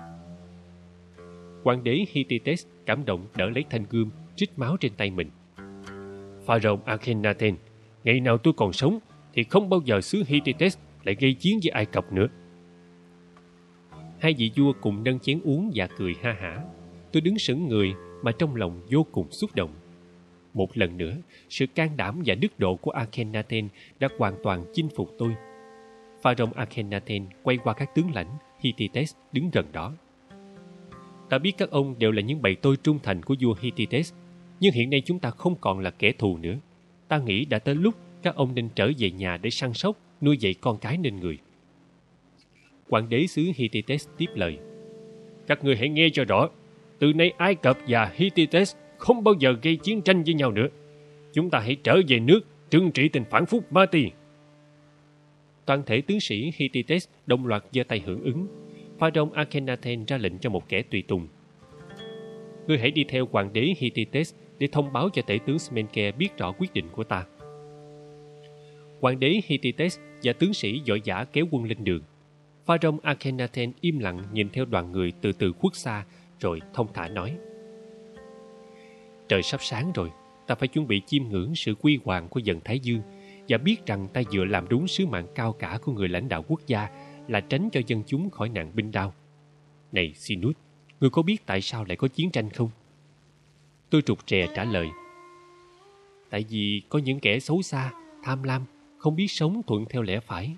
Hoàng đế Hittite cảm động đỡ lấy thanh gươm, trích máu trên tay mình. Pharaoh Akhenaten, ngày nào tôi còn sống thì không bao giờ xứ Hittite lại gây chiến với Ai Cập nữa. Hai vị vua cùng nâng chén uống và cười ha hả. Tôi đứng sững người mà trong lòng vô cùng xúc động. Một lần nữa, sự can đảm và đức độ của Akhenaten đã hoàn toàn chinh phục tôi. Pharaoh Akhenaten quay qua các tướng lãnh Hittite đứng gần đó. Ta biết các ông đều là những bầy tôi trung thành của vua Hittite, nhưng hiện nay chúng ta không còn là kẻ thù nữa. Ta nghĩ đã tới lúc các ông nên trở về nhà để săn sóc, nuôi dạy con cái nên người. Hoàng đế xứ Hittite tiếp lời: Các ngươi hãy nghe cho rõ. Từ nay Ai Cập và Hittite không bao giờ gây chiến tranh với nhau nữa. Chúng ta hãy trở về nước, trừng trị tình phản phúc Mati. Toàn thể tướng sĩ Hittite đồng loạt giơ tay hưởng ứng. Pharaoh Akhenaten ra lệnh cho một kẻ tùy tùng: Ngươi hãy đi theo hoàng đế Hittite để thông báo cho tể tướng Smenke biết rõ quyết định của ta. Hoàng đế Hittite và tướng sĩ vội vã kéo quân lên đường. Pharaoh Akhenaten im lặng nhìn theo đoàn người từ từ khuất xa, rồi thông thả nói: Trời sắp sáng rồi, ta phải chuẩn bị chiêm ngưỡng sự quy hoàng của dần Thái Dương và biết rằng ta vừa làm đúng sứ mạng cao cả của người lãnh đạo quốc gia là tránh cho dân chúng khỏi nạn binh đao. Này Sinus, ngươi có biết tại sao lại có chiến tranh không? Tôi rụt rè trả lời: Tại vì có những kẻ xấu xa, tham lam, không biết sống thuận theo lẽ phải.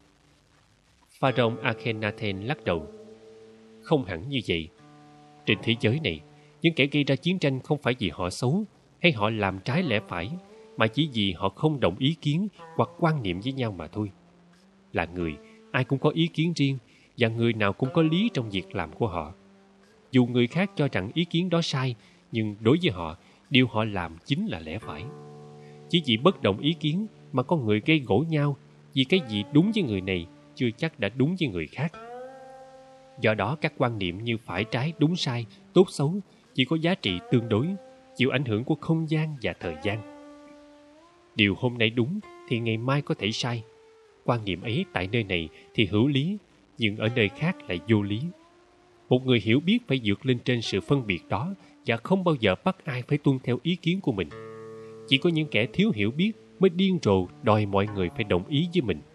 Pharaoh Akhenaten lắc đầu: Không hẳn như vậy. Trên thế giới này, những kẻ gây ra chiến tranh không phải vì họ xấu hay họ làm trái lẽ phải, mà chỉ vì họ không đồng ý kiến hoặc quan niệm với nhau mà thôi. Là người, ai cũng có ý kiến riêng, và người nào cũng có lý trong việc làm của họ. Dù người khác cho rằng ý kiến đó sai, nhưng đối với họ, điều họ làm chính là lẽ phải. Chỉ vì bất đồng ý kiến mà con người gây gổ nhau, vì cái gì đúng với người này chưa chắc đã đúng với người khác. Do đó các quan niệm như phải trái, đúng sai, tốt xấu chỉ có giá trị tương đối, chịu ảnh hưởng của không gian và thời gian. Điều hôm nay đúng thì ngày mai có thể sai. Quan niệm ấy tại nơi này thì hữu lý, nhưng ở nơi khác lại vô lý. Một người hiểu biết phải vượt lên trên sự phân biệt đó và không bao giờ bắt ai phải tuân theo ý kiến của mình. Chỉ có những kẻ thiếu hiểu biết mới điên rồ đòi mọi người phải đồng ý với mình.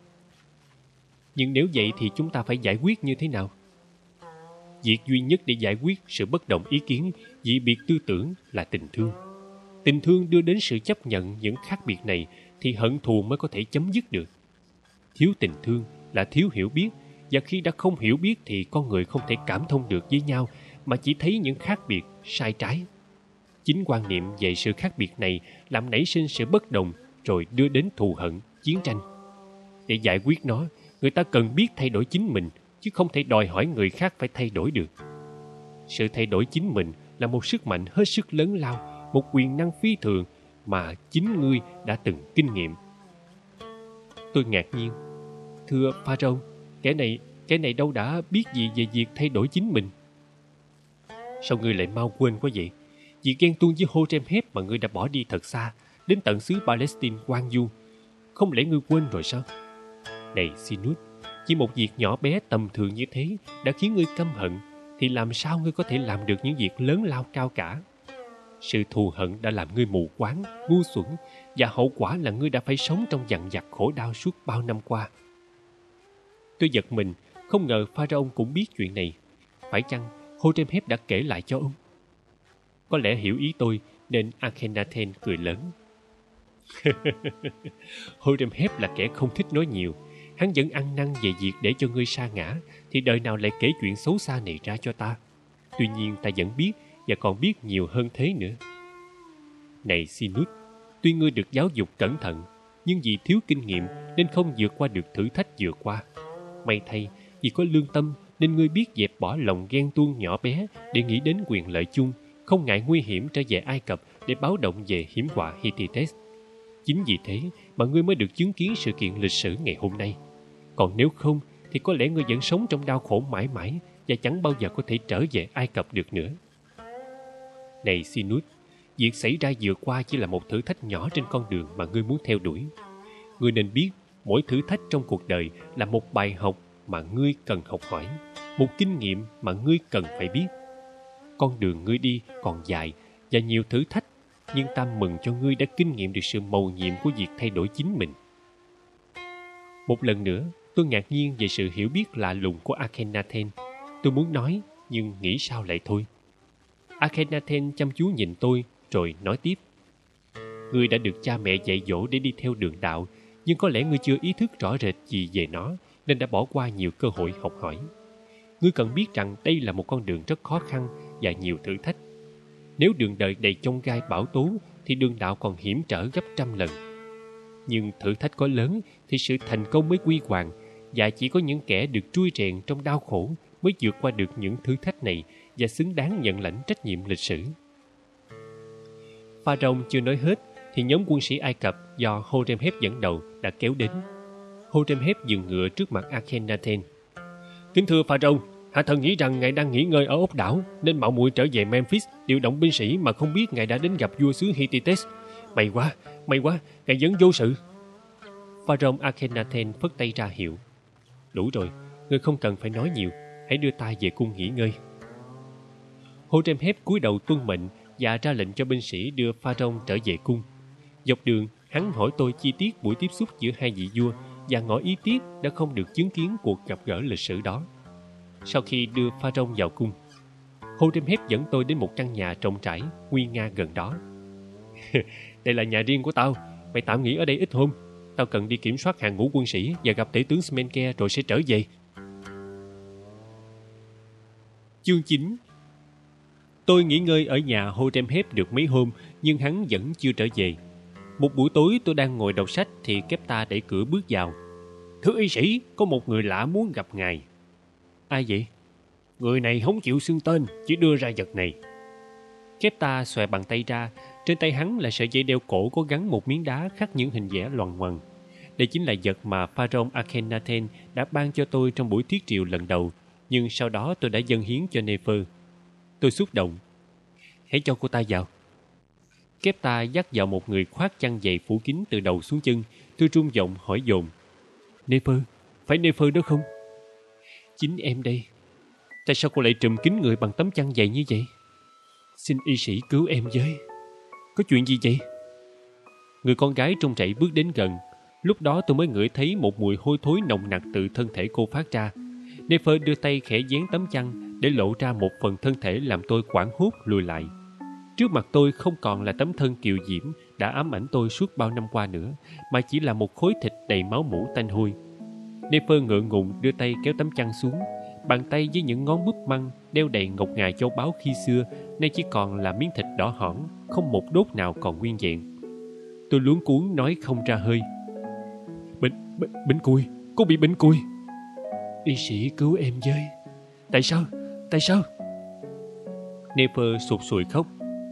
Nhưng nếu vậy thì chúng ta phải giải quyết như thế nào? Việc duy nhất để giải quyết sự bất đồng ý kiến, dị biệt tư tưởng là tình thương. Tình thương đưa đến sự chấp nhận những khác biệt này thì hận thù mới có thể chấm dứt được. Thiếu tình thương là thiếu hiểu biết, và khi đã không hiểu biết thì con người không thể cảm thông được với nhau mà chỉ thấy những khác biệt sai trái. Chính quan niệm về sự khác biệt này làm nảy sinh sự bất đồng rồi đưa đến thù hận, chiến tranh. Để giải quyết nó, người ta cần biết thay đổi chính mình, chứ không thể đòi hỏi người khác phải thay đổi được. Sự thay đổi chính mình là một sức mạnh hết sức lớn lao, một quyền năng phi thường mà chính ngươi đã từng kinh nghiệm. Tôi ngạc nhiên: Thưa Pharaoh, kẻ này, kẻ này đâu đã biết gì về việc thay đổi chính mình. Sao ngươi lại mau quên quá vậy? Vì ghen tuông với Horemheb mà ngươi đã bỏ đi thật xa, đến tận xứ Palestine hoang vu. Không lẽ ngươi quên rồi sao? Này Sinus, chỉ một việc nhỏ bé tầm thường như thế đã khiến ngươi căm hận, thì làm sao ngươi có thể làm được những việc lớn lao cao cả? Sự thù hận đã làm ngươi mù quáng, ngu xuẩn, và hậu quả là ngươi đã phải sống trong dằn vặt khổ đau suốt bao năm qua. Tôi giật mình, không ngờ Pharaoh cũng biết chuyện này. Phải chăng Horemheb đã kể lại cho ông? Có lẽ hiểu ý tôi nên Akhenaten cười lớn. Horemheb là kẻ không thích nói nhiều, hắn vẫn ăn năn về việc để cho ngươi sa ngã, thì đời nào lại kể chuyện xấu xa này ra cho ta. Tuy nhiên ta vẫn biết, và còn biết nhiều hơn thế nữa. Này Sinus, tuy ngươi được giáo dục cẩn thận, nhưng vì thiếu kinh nghiệm nên không vượt qua được thử thách vừa qua. May thay, vì có lương tâm nên ngươi biết dẹp bỏ lòng ghen tuông nhỏ bé để nghĩ đến quyền lợi chung, không ngại nguy hiểm trở về Ai Cập để báo động về hiểm họa Hittites. Chính vì thế mà ngươi mới được chứng kiến sự kiện lịch sử ngày hôm nay. Còn nếu không, thì có lẽ ngươi vẫn sống trong đau khổ mãi mãi và chẳng bao giờ có thể trở về Ai Cập được nữa. Này Sinus, việc xảy ra vừa qua chỉ là một thử thách nhỏ trên con đường mà ngươi muốn theo đuổi. Ngươi nên biết, mỗi thử thách trong cuộc đời là một bài học mà ngươi cần học hỏi, một kinh nghiệm mà ngươi cần phải biết. Con đường ngươi đi còn dài và nhiều thử thách, nhưng ta mừng cho ngươi đã kinh nghiệm được sự mầu nhiệm của việc thay đổi chính mình. Một lần nữa, tôi ngạc nhiên về sự hiểu biết lạ lùng của Akhenaten. Tôi muốn nói, nhưng nghĩ sao lại thôi. Akhenaten chăm chú nhìn tôi, rồi nói tiếp. Ngươi đã được cha mẹ dạy dỗ để đi theo đường đạo, nhưng có lẽ ngươi chưa ý thức rõ rệt gì về nó, nên đã bỏ qua nhiều cơ hội học hỏi. Ngươi cần biết rằng đây là một con đường rất khó khăn và nhiều thử thách. Nếu đường đời đầy chông gai bão tố, thì đường đạo còn hiểm trở gấp trăm lần. Nhưng thử thách có lớn thì sự thành công mới quy hoàng, và chỉ có những kẻ được trui rèn trong đau khổ mới vượt qua được những thử thách này và xứng đáng nhận lãnh trách nhiệm lịch sử. Pharaoh chưa nói hết thì nhóm quân sĩ Ai Cập do Horemheb dẫn đầu đã kéo đến. Horemheb dừng ngựa trước mặt Akhenaten. Kính thưa Pharaoh, hạ thần nghĩ rằng ngài đang nghỉ ngơi ở ốc đảo nên mạo muội trở về Memphis điều động binh sĩ mà không biết ngài đã đến gặp vua xứ Hittites. May quá, may quá, ngài vẫn vô sự. Pharaoh Akhenaten phất tay ra hiệu. Đủ rồi, ngươi không cần phải nói nhiều, hãy đưa ta về cung nghỉ ngơi. Horemheb cúi đầu tuân mệnh và ra lệnh cho binh sĩ đưa Pharaoh trở về cung. Dọc đường, hắn hỏi tôi chi tiết buổi tiếp xúc giữa hai vị vua và ngỏ ý tiếc đã không được chứng kiến cuộc gặp gỡ lịch sử đó. Sau khi đưa Pharaoh vào cung, Horemheb dẫn tôi đến một căn nhà rộng rãi, nguy nga gần đó. Đây là nhà riêng của tao, mày tạm nghỉ ở đây ít hôm. Tao cần đi kiểm soát hàng ngũ quân sĩ và gặp tể tướng Smenke rồi sẽ trở về. Chương chín. Tôi nghỉ ngơi ở nhà Horemheb được mấy hôm, nhưng hắn vẫn chưa trở về. Một buổi tối tôi đang ngồi đọc sách thì Kepta đẩy cửa bước vào. Thưa y sĩ, có một người lạ muốn gặp ngài. Ai vậy? Người này không chịu xưng tên, chỉ đưa ra vật này. Kepta xòe bàn tay ra. Trên tay hắn là sợi dây đeo cổ có gắn một miếng đá khắc những hình vẽ loằng ngoằng. Đây chính là vật mà Pharaoh Akhenaten đã ban cho tôi trong buổi thiết triều lần đầu, nhưng sau đó tôi đã dâng hiến cho Nefer. Tôi xúc động. Hãy cho cô ta vào. Kepta dắt vào một người khoác chăn dày phủ kín từ đầu xuống chân. Tôi run giọng hỏi dồn. Nefer, phải Nefer đó không? Chính em đây. Tại sao cô lại trùm kín người bằng tấm chăn dày như vậy? Xin y sĩ cứu em với. Có chuyện gì vậy? Người con gái trông chạy bước đến gần. Lúc đó tôi mới ngửi thấy một mùi hôi thối nồng nặc từ thân thể cô phát ra. Nefer đưa tay khẽ vén tấm chăn để lộ ra một phần thân thể làm tôi hoảng hốt lùi lại. Trước mặt tôi không còn là tấm thân kiều diễm đã ám ảnh tôi suốt bao năm qua nữa, mà chỉ là một khối thịt đầy máu mủ tanh hôi. Nefer ngượng ngùng đưa tay kéo tấm chăn xuống. Bàn tay với những ngón búp măng đeo đầy ngọc ngà châu báu khi xưa nay chỉ còn là miếng thịt đỏ hỏn, không một đốt nào còn nguyên vẹn. Tôi luống cuống nói không ra hơi. Bệnh, bệnh, bệnh cùi, cô bị bệnh cùi. Y sĩ cứu em với. Tại sao? Tại sao? Nefer sụt sùi khóc.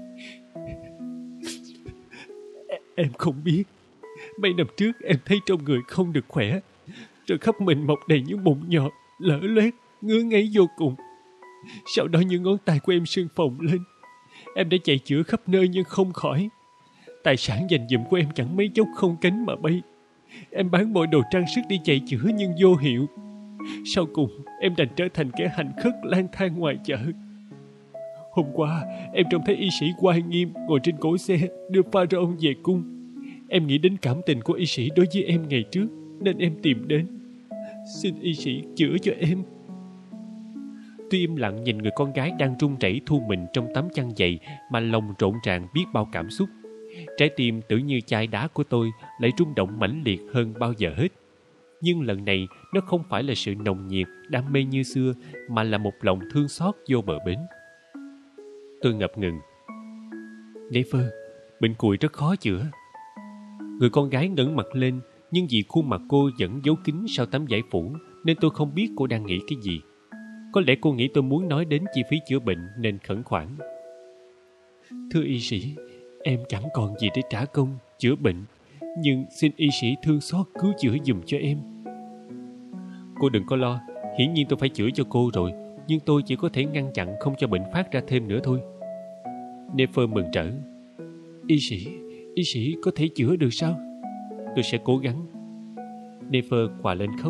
Em không biết. Mấy năm trước em thấy trong người không được khỏe, rồi khắp mình mọc đầy những mụn nhọt, lở loét, ngứa ngáy vô cùng. Sau đó những ngón tay của em sưng phồng lên. Em đã chạy chữa khắp nơi nhưng không khỏi. Tài sản dành dụm của em chẳng mấy chốc không cánh mà bay. Em bán mọi đồ trang sức đi chạy chữa nhưng vô hiệu. Sau cùng em đành trở thành kẻ hành khất lang thang ngoài chợ. Hôm qua em trông thấy y sĩ Oai Nghiêm ngồi trên cỗ xe đưa Pharaoh về cung. Em nghĩ đến cảm tình của y sĩ đối với em ngày trước nên em tìm đến. Xin y sĩ chữa cho em. Tôi im lặng nhìn người con gái đang run rẩy thu mình trong tấm chăn dày mà lòng rộn ràng biết bao cảm xúc. Trái tim tưởng như chai đá của tôi lại rung động mãnh liệt hơn bao giờ hết. Nhưng lần này nó không phải là sự nồng nhiệt, đam mê như xưa, mà là một lòng thương xót vô bờ bến. Tôi ngập ngừng. Nefer, bệnh cùi rất khó chữa. Người con gái ngẩng mặt lên, nhưng vì khuôn mặt cô vẫn giấu kín sau tấm vải phủ, nên tôi không biết cô đang nghĩ cái gì. Có lẽ cô nghĩ tôi muốn nói đến chi phí chữa bệnh nên khẩn khoản. Thưa y sĩ, em chẳng còn gì để trả công chữa bệnh, nhưng xin y sĩ thương xót cứu chữa giùm cho em. Cô đừng có lo, hiển nhiên tôi phải chữa cho cô rồi, nhưng tôi chỉ có thể ngăn chặn không cho bệnh phát ra thêm nữa thôi. Nefer mừng rỡ. Y sĩ, y sĩ có thể chữa được sao? Tôi sẽ cố gắng. Nefer quà lên khóc.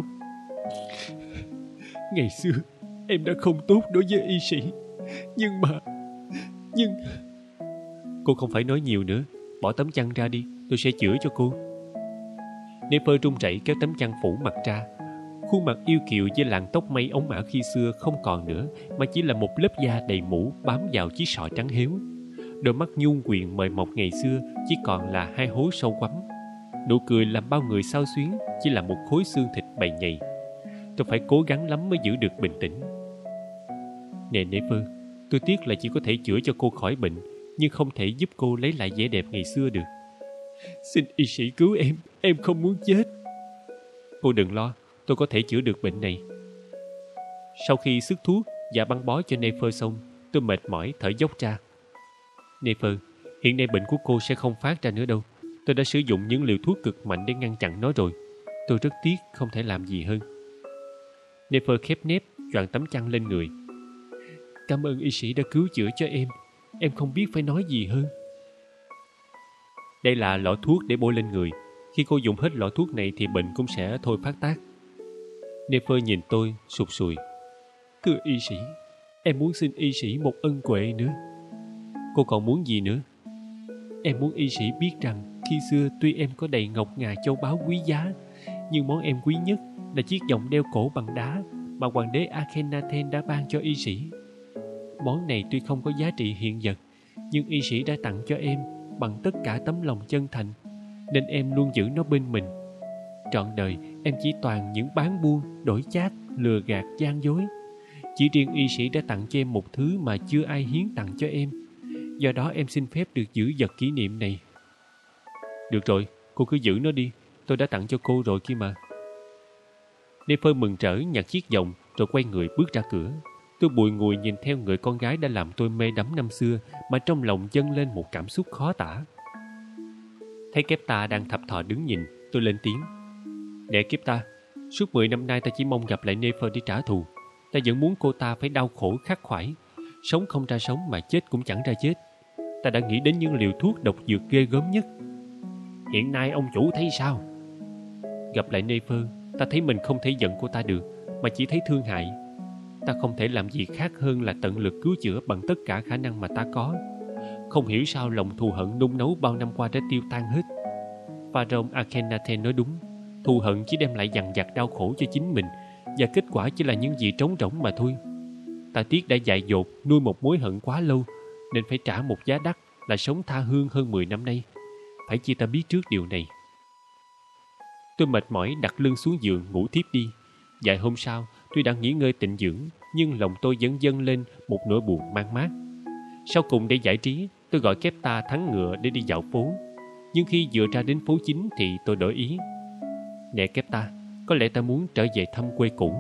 Ngày xưa em đã không tốt đối với y sĩ, nhưng mà Nhưng Cô không phải nói nhiều nữa, bỏ tấm chăn ra đi, tôi sẽ chữa cho cô. Nefer run rẩy kéo tấm chăn phủ mặt ra. Khuôn mặt yêu kiều với làn tóc mây ống ả khi xưa không còn nữa, mà chỉ là một lớp da đầy mủ bám vào chiếc sọ trắng héo. Đôi mắt nhung quyền mời mọc ngày xưa chỉ còn là hai hố sâu quắm. Nụ cười làm bao người xao xuyến chỉ là một khối xương thịt bầy nhầy. Tôi phải cố gắng lắm mới giữ được bình tĩnh. Nè Nefer, tôi tiếc là chỉ có thể chữa cho cô khỏi bệnh, nhưng không thể giúp cô lấy lại vẻ đẹp ngày xưa được. Xin y sĩ cứu em, em không muốn chết. Cô đừng lo, tôi có thể chữa được bệnh này. Sau khi sức thuốc và băng bó cho Nefer xong, tôi mệt mỏi thở dốc ra. Nefer, hiện nay bệnh của cô sẽ không phát ra nữa đâu. Tôi đã sử dụng những liều thuốc cực mạnh để ngăn chặn nó rồi. Tôi rất tiếc không thể làm gì hơn. Nefer khép nép, choàng tấm chăn lên người. Cảm ơn y sĩ đã cứu chữa cho em. Em không biết phải nói gì hơn. Đây là lọ thuốc để bôi lên người. Khi cô dùng hết lọ thuốc này thì bệnh cũng sẽ thôi phát tác. Nefer nhìn tôi sụt sùi. Thưa y sĩ, em muốn xin y sĩ một ân huệ nữa. Cô còn muốn gì nữa? Em muốn y sĩ biết rằng khi xưa tuy em có đầy ngọc ngà châu báu quý giá, nhưng món em quý nhất là chiếc vòng đeo cổ bằng đá mà hoàng đế Akhenaten đã ban cho y sĩ. Món này tuy không có giá trị hiện vật, nhưng y sĩ đã tặng cho em bằng tất cả tấm lòng chân thành, nên em luôn giữ nó bên mình. Trọn đời em chỉ toàn những bán buôn, đổi chác, lừa gạt, gian dối. Chỉ riêng y sĩ đã tặng cho em một thứ mà chưa ai hiến tặng cho em. Do đó em xin phép được giữ vật kỷ niệm này. Được rồi, cô cứ giữ nó đi. Tôi đã tặng cho cô rồi kia mà. Nefer mừng rỡ nhặt chiếc vòng rồi quay người bước ra cửa. Tôi bùi ngùi nhìn theo người con gái đã làm tôi mê đắm năm xưa, mà trong lòng dâng lên một cảm xúc khó tả. Thấy Kepta đang thập thò đứng nhìn, tôi lên tiếng. Nè Kepta, suốt mười năm nay ta chỉ mong gặp lại Nefer để trả thù. Ta vẫn muốn cô ta phải đau khổ khắc khoải, sống không ra sống mà chết cũng chẳng ra chết. Ta đã nghĩ đến những liều thuốc độc dược ghê gớm nhất. Hiện nay ông chủ thấy sao? Gặp lại Nefer, ta thấy mình không thể giận cô ta được, mà chỉ thấy thương hại. Ta không thể làm gì khác hơn là tận lực cứu chữa bằng tất cả khả năng mà ta có. Không hiểu sao lòng thù hận nung nấu bao năm qua đã tiêu tan hết. Pharaoh Akhenaten nói đúng, thù hận chỉ đem lại dằn vặt đau khổ cho chính mình, và kết quả chỉ là những gì trống rỗng mà thôi. Ta tiếc đã dại dột nuôi một mối hận quá lâu, nên phải trả một giá đắt là sống tha hương hơn mười năm nay. Phải chi ta biết trước điều này. Tôi mệt mỏi đặt lưng xuống giường ngủ tiếp đi. Vài hôm sau, tôi đã nghỉ ngơi tịnh dưỡng, nhưng lòng tôi vẫn dâng lên một nỗi buồn man mác. Sau cùng để giải trí, tôi gọi Kepta thắng ngựa để đi dạo phố. Nhưng khi vừa ra đến phố chính thì tôi đổi ý. Nè Kepta, có lẽ ta muốn trở về thăm quê cũ.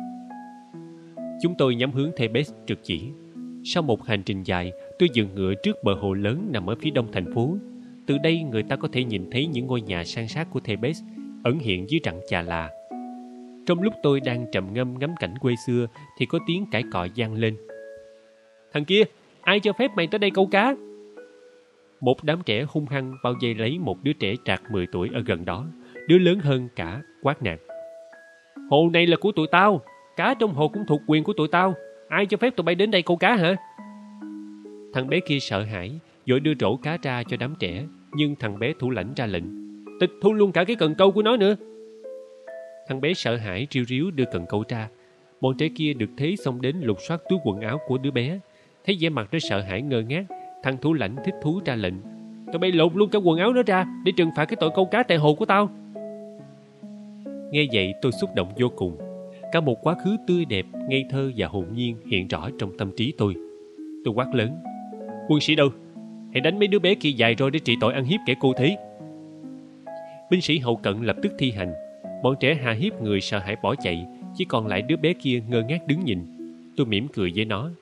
Chúng tôi nhắm hướng Thebes trực chỉ. Sau một hành trình dài, tôi dừng ngựa trước bờ hồ lớn nằm ở phía đông thành phố. Từ đây người ta có thể nhìn thấy những ngôi nhà san sát của Thebes ẩn hiện dưới rặng chà là. Trong lúc tôi đang trầm ngâm ngắm cảnh quê xưa thì có tiếng cãi cọ vang lên. Thằng kia, ai cho phép mày tới đây câu cá? Một đám trẻ hung hăng bao vây lấy một đứa trẻ trạc mười tuổi ở gần đó. Đứa lớn hơn cả quát nạt. Hồ này là của tụi tao, cá trong hồ cũng thuộc quyền của tụi tao. Ai cho phép tụi bay đến đây câu cá hả? Thằng bé kia sợ hãi, vội đưa rổ cá ra cho đám trẻ. Nhưng thằng bé thủ lãnh ra lệnh. Tịch thu luôn cả cái cần câu của nó nữa. Thằng bé sợ hãi riu ríu đưa cần câu ra. Bọn trẻ kia được thế xông đến lục soát túi quần áo của đứa bé. Thấy vẻ mặt nó sợ hãi ngơ ngác, thằng thủ lãnh thích thú ra lệnh. Tụi bay lột luôn cả quần áo nó ra để trừng phạt cái tội câu cá tại hồ của tao. Nghe vậy tôi xúc động vô cùng. Cả một quá khứ tươi đẹp, ngây thơ và hồn nhiên hiện rõ trong tâm trí tôi. Tôi quát lớn: Quân sĩ đâu? Hãy đánh mấy đứa bé kia dài rồi để trị tội ăn hiếp kẻ cô thế. Binh sĩ hậu cận lập tức thi hành. Bọn trẻ hạ hiếp người sợ hãi bỏ chạy, chỉ còn lại đứa bé kia ngơ ngác đứng nhìn. Tôi mỉm cười với nó.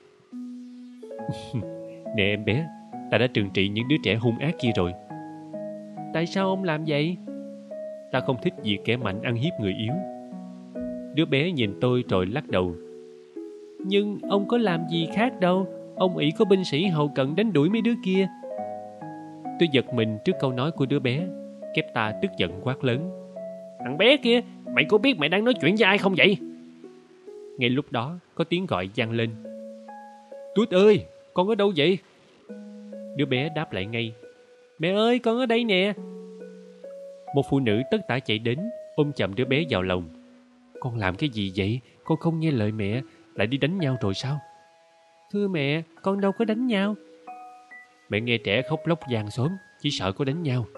Nè em bé, ta đã trừng trị những đứa trẻ hung ác kia rồi. Tại sao ông làm vậy? Ta không thích việc kẻ mạnh ăn hiếp người yếu. Đứa bé nhìn tôi rồi lắc đầu. Nhưng ông có làm gì khác đâu. Ông ỷ có binh sĩ hậu cận đánh đuổi mấy đứa kia. Tôi giật mình trước câu nói của đứa bé. Kepta tức giận quát lớn: Thằng bé kia, mày có biết mày đang nói chuyện với ai không vậy? Ngay lúc đó có tiếng gọi vang lên: Tút ơi, con ở đâu vậy? Đứa bé đáp lại ngay: Mẹ ơi, con ở đây nè. Một phụ nữ tất tả chạy đến, ôm chầm đứa bé vào lòng. Con làm cái gì vậy? Con không nghe lời mẹ, lại đi đánh nhau rồi sao? Thưa mẹ, con đâu có đánh nhau. Mẹ nghe trẻ khóc lóc vang xóm, chỉ sợ có đánh nhau.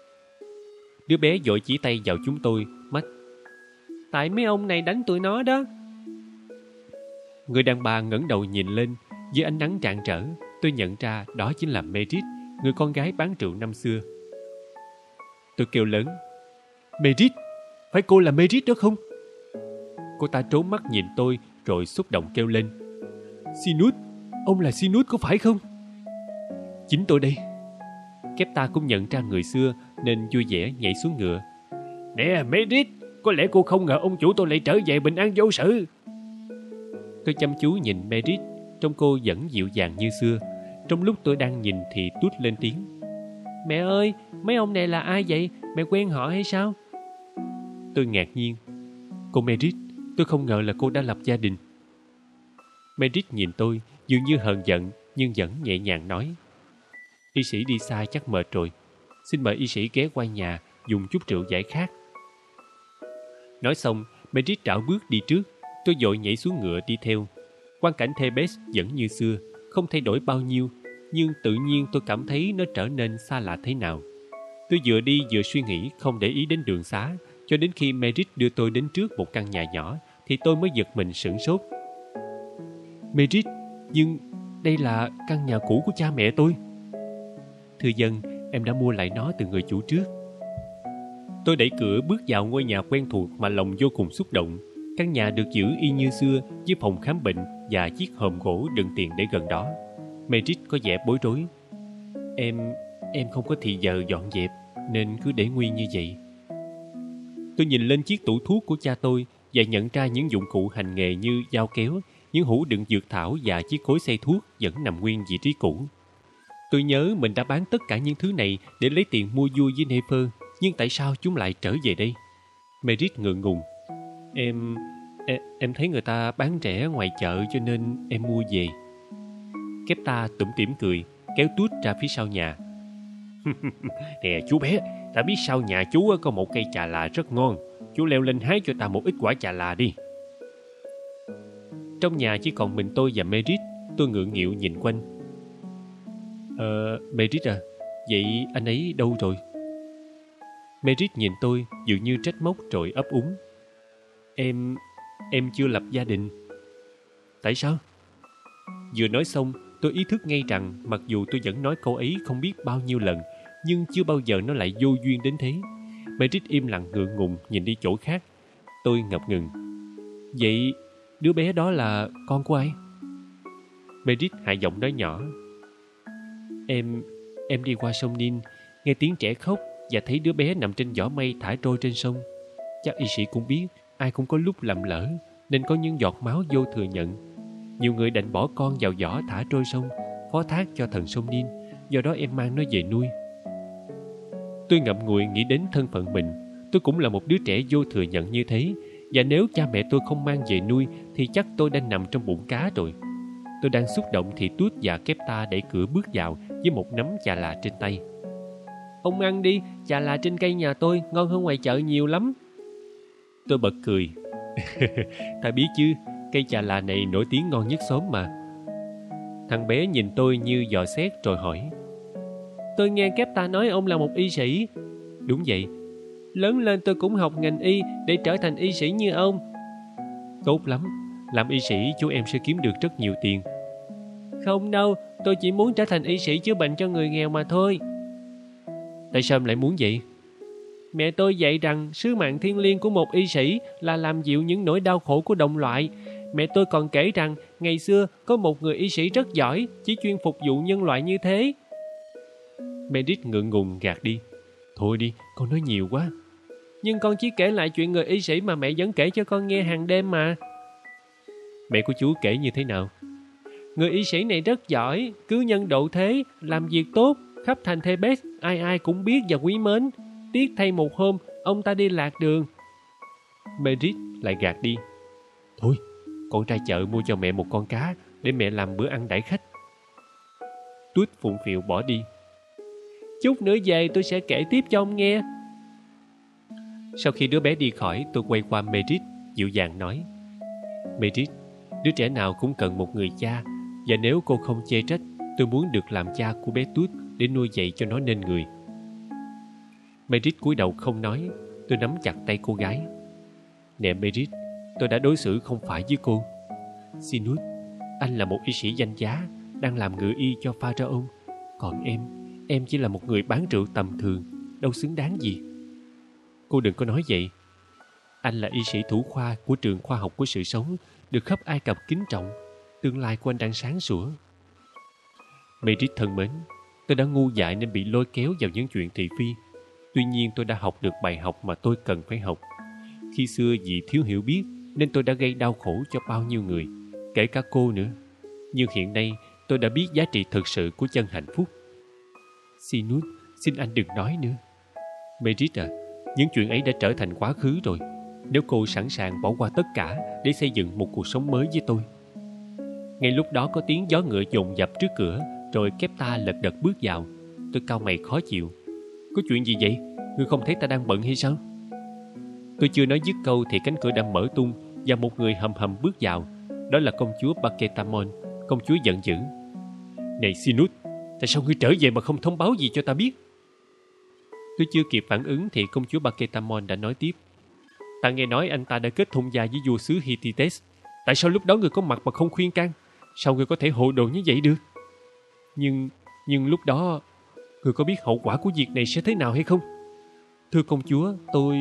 Đứa bé vội chỉ tay vào chúng tôi, mách: Tại mấy ông này đánh tụi nó đó. Người đàn bà ngẩng đầu nhìn lên. Dưới ánh nắng rạng rỡ, tôi nhận ra đó chính là Merit, người con gái bán rượu năm xưa. Tôi kêu lớn: Merit, phải cô là Merit đó không? Cô ta trốn mắt nhìn tôi rồi xúc động kêu lên: Sinus, ông là Sinus có phải không? Chính tôi đây. Kepta cũng nhận ra người xưa nên vui vẻ nhảy xuống ngựa. Nè Merit, có lẽ cô không ngờ ông chủ tôi lại trở về bình an vô sự. Tôi chăm chú nhìn Merit, trông cô vẫn dịu dàng như xưa. Trong lúc tôi đang nhìn thì Tút lên tiếng: Mẹ ơi, mấy ông này là ai vậy? Mẹ quen họ hay sao? Tôi ngạc nhiên. Cô Merit, tôi không ngờ là cô đã lập gia đình. Merit nhìn tôi dường như hờn giận nhưng vẫn nhẹ nhàng nói: Y sĩ đi xa chắc mệt rồi. Xin mời y sĩ ghé qua nhà dùng chút rượu giải khát. Nói xong, Merit rảo bước đi trước. Tôi vội nhảy xuống ngựa đi theo. Quang cảnh Thebes vẫn như xưa, không thay đổi bao nhiêu, nhưng tự nhiên tôi cảm thấy nó trở nên xa lạ thế nào. Tôi vừa đi vừa suy nghĩ không để ý đến đường xá, cho đến khi Merit đưa tôi đến trước một căn nhà nhỏ thì tôi mới giật mình sửng sốt. Merit, nhưng đây là căn nhà cũ của cha mẹ tôi. Thưa dân, em đã mua lại nó từ người chủ trước. Tôi đẩy cửa bước vào ngôi nhà quen thuộc mà lòng vô cùng xúc động. Căn nhà được giữ y như xưa, với phòng khám bệnh và chiếc hòm gỗ đựng tiền để gần đó. Merit có vẻ bối rối. Em, em không có thì giờ dọn dẹp, nên cứ để nguyên như vậy. Tôi nhìn lên chiếc tủ thuốc của cha tôi và nhận ra những dụng cụ hành nghề như dao kéo, những hũ đựng dược thảo và chiếc cối xay thuốc vẫn nằm nguyên vị trí cũ. Tôi nhớ mình đã bán tất cả những thứ này để lấy tiền mua vui với Nefer, nhưng tại sao chúng lại trở về đây? Merit ngượng ngùng. Em, em... Em thấy người ta bán rẻ ngoài chợ cho nên em mua về. Kepta tủm tỉm cười, kéo Tút ra phía sau nhà. Nè chú bé, ta biết sau nhà chú có một cây chà là rất ngon. Chú leo lên hái cho ta một ít quả chà là đi. Trong nhà chỉ còn mình tôi và Merit. Tôi ngượng nghịu nhìn quanh. Ờ, Merit à, vậy anh ấy đâu rồi? Merit nhìn tôi dường như trách móc rồi ấp úng. Em... em chưa lập gia đình. Tại sao? Vừa nói xong, tôi ý thức ngay rằng mặc dù tôi vẫn nói câu ấy không biết bao nhiêu lần, nhưng chưa bao giờ nó lại vô duyên đến thế. Merit im lặng ngượng ngùng nhìn đi chỗ khác. Tôi ngập ngừng. Vậy đứa bé đó là con của ai? Merit hạ giọng nói nhỏ. Em... em đi qua sông Nin, nghe tiếng trẻ khóc và thấy đứa bé nằm trên giỏ mây thả trôi trên sông. Chắc y sĩ cũng biết, ai cũng có lúc lầm lỡ, nên có những giọt máu vô thừa nhận. Nhiều người đành bỏ con vào giỏ thả trôi sông, phó thác cho thần sông Nin. Do đó em mang nó về nuôi. Tôi ngậm ngùi nghĩ đến thân phận mình. Tôi cũng là một đứa trẻ vô thừa nhận như thế, và nếu cha mẹ tôi không mang về nuôi thì chắc tôi đang nằm trong bụng cá rồi. Tôi đang xúc động thì Tút và Kepta đẩy cửa bước vào với một nắm chà là trên tay. Ông ăn đi, chà là trên cây nhà tôi ngon hơn ngoài chợ nhiều lắm. Tôi bật cười. Ta biết chứ, cây chà là này nổi tiếng ngon nhất xóm mà. Thằng bé nhìn tôi như dò xét rồi hỏi. Tôi nghe Kepta nói ông là một y sĩ. Đúng vậy. Lớn lên tôi cũng học ngành y để trở thành y sĩ như ông. Tốt lắm, làm y sĩ chú em sẽ kiếm được rất nhiều tiền. Không đâu, tôi chỉ muốn trở thành y sĩ chữa bệnh cho người nghèo mà thôi. Tại sao em lại muốn vậy? Mẹ tôi dạy rằng sứ mạng thiêng liêng của một y sĩ là làm dịu những nỗi đau khổ của đồng loại. Mẹ tôi còn kể rằng ngày xưa có một người y sĩ rất giỏi, chỉ chuyên phục vụ nhân loại như thế. Meredith ngượng ngùng gạt đi. Thôi đi, con nói nhiều quá. Nhưng con chỉ kể lại chuyện người y sĩ mà mẹ vẫn kể cho con nghe hàng đêm mà. Mẹ của chú kể như thế nào? Người y sĩ này rất giỏi, cứ nhân độ thế, làm việc tốt, khắp thành Thebes ai ai cũng biết và quý mến. Tiếc thay một hôm, ông ta đi lạc đường. Meredith lại gạt đi. Thôi, con ra chợ mua cho mẹ một con cá để mẹ làm bữa ăn đãi khách. Tuyết phụng phịu bỏ đi. Chút nữa về tôi sẽ kể tiếp cho ông nghe. Sau khi đứa bé đi khỏi, tôi quay qua Meredith, dịu dàng nói. Meredith, đứa trẻ nào cũng cần một người cha, và nếu cô không chê trách, tôi muốn được làm cha của bé Tuyết để nuôi dạy cho nó nên người. Meredith cúi đầu không nói. Tôi nắm chặt tay cô gái. Nè Meredith, tôi đã đối xử không phải với cô. Sinus, anh là một y sĩ danh giá, đang làm ngự y cho Pharaoh. Còn em, em chỉ là một người bán rượu tầm thường, đâu xứng đáng gì. Cô đừng có nói vậy. Anh là y sĩ thủ khoa của trường khoa học của sự sống, được khắp Ai Cập kính trọng. Tương lai của anh đang sáng sủa. Meredith thân mến, tôi đã ngu dại nên bị lôi kéo vào những chuyện thị phi. Tuy nhiên tôi đã học được bài học mà tôi cần phải học. Khi xưa vì thiếu hiểu biết nên tôi đã gây đau khổ cho bao nhiêu người, kể cả cô nữa. Nhưng hiện nay tôi đã biết giá trị thực sự của chân hạnh phúc. Sinus, xin anh đừng nói nữa. Meredith à, những chuyện ấy đã trở thành quá khứ rồi. Nếu cô sẵn sàng bỏ qua tất cả để xây dựng một cuộc sống mới với tôi. Ngay lúc đó có tiếng gió ngựa dồn dập trước cửa, rồi Kepta lật đật bước vào. Tôi cau mày khó chịu. Có chuyện gì vậy? Ngươi không thấy ta đang bận hay sao? Tôi chưa nói dứt câu thì cánh cửa đã mở tung và một người hầm hầm bước vào. Đó là công chúa Paketamon. Công chúa giận dữ. Này Sinus, tại sao ngươi trở về mà không thông báo gì cho ta biết? Tôi chưa kịp phản ứng thì công chúa Paketamon đã nói tiếp. Ta nghe nói anh ta đã kết thông gia với vua xứ Hittites. Tại sao lúc đó ngươi có mặt mà không khuyên can? Sao ngươi có thể hồ đồ như vậy được? Nhưng, nhưng lúc đó, ngươi có biết hậu quả của việc này sẽ thế nào hay không? Thưa công chúa, tôi...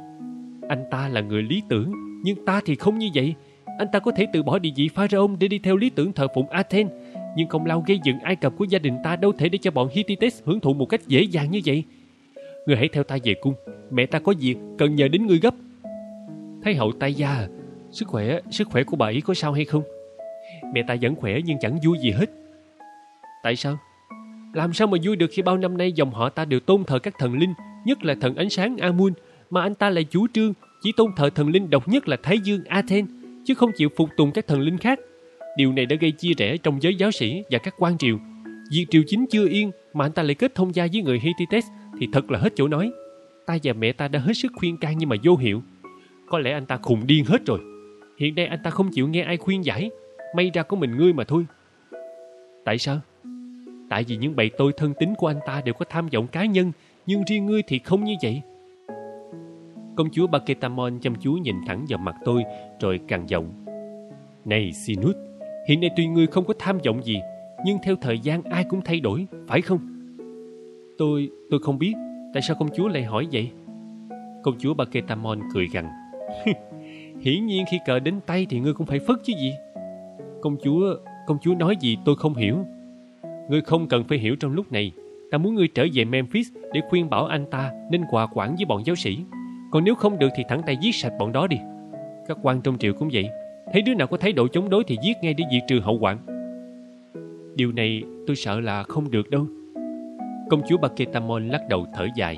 Anh ta là người lý tưởng, nhưng ta thì không như vậy. Anh ta có thể từ bỏ địa vị Pharaoh để đi theo lý tưởng thờ phụng Athens. Nhưng công lao gây dựng Ai Cập của gia đình ta đâu thể để cho bọn Hittites hưởng thụ một cách dễ dàng như vậy. Ngươi hãy theo ta về cung. Mẹ ta có việc cần nhờ đến ngươi gấp. Thái hậu Tay Gia à, Sức khỏe, sức khỏe của bà ấy có sao hay không? Mẹ ta vẫn khỏe nhưng chẳng vui gì hết. Tại sao? Làm sao mà vui được khi bao năm nay dòng họ ta đều tôn thờ các thần linh, nhất là thần ánh sáng Amun, mà anh ta lại chủ trương chỉ tôn thờ thần linh độc nhất là Thái Dương Athens, chứ không chịu phục tùng các thần linh khác. Điều này đã gây chia rẽ trong giới giáo sĩ và các quan triều. Việc triều chính chưa yên mà anh ta lại kết thông gia với người Hittites thì thật là hết chỗ nói. Ta và mẹ ta đã hết sức khuyên can nhưng mà vô hiệu. Có lẽ anh ta khùng điên hết rồi. Hiện nay anh ta không chịu nghe ai khuyên giải. May ra có mình ngươi mà thôi. Tại sao? Tại vì những bầy tôi thân tín của anh ta đều có tham vọng cá nhân, nhưng riêng ngươi thì không như vậy. Công chúa Paketamon chăm chú nhìn thẳng vào mặt tôi, rồi gằn giọng. Này Sinus, hiện nay tuy ngươi không có tham vọng gì, nhưng theo thời gian ai cũng thay đổi, phải không? Tôi, tôi không biết. Tại sao công chúa lại hỏi vậy? Công chúa Paketamon cười gằn. Hiển nhiên khi cờ đến tay thì ngươi cũng phải phất chứ gì. Công chúa, công chúa nói gì tôi không hiểu. Ngươi không cần phải hiểu trong lúc này. Ta muốn ngươi trở về Memphis để khuyên bảo anh ta nên hòa quản với bọn giáo sĩ. Còn nếu không được thì thẳng tay giết sạch bọn đó đi. Các quan trong triều cũng vậy. Thấy đứa nào có thái độ chống đối thì giết ngay để diệt trừ hậu hoạn. Điều này tôi sợ là không được đâu. Công chúa Paketamon lắc đầu thở dài.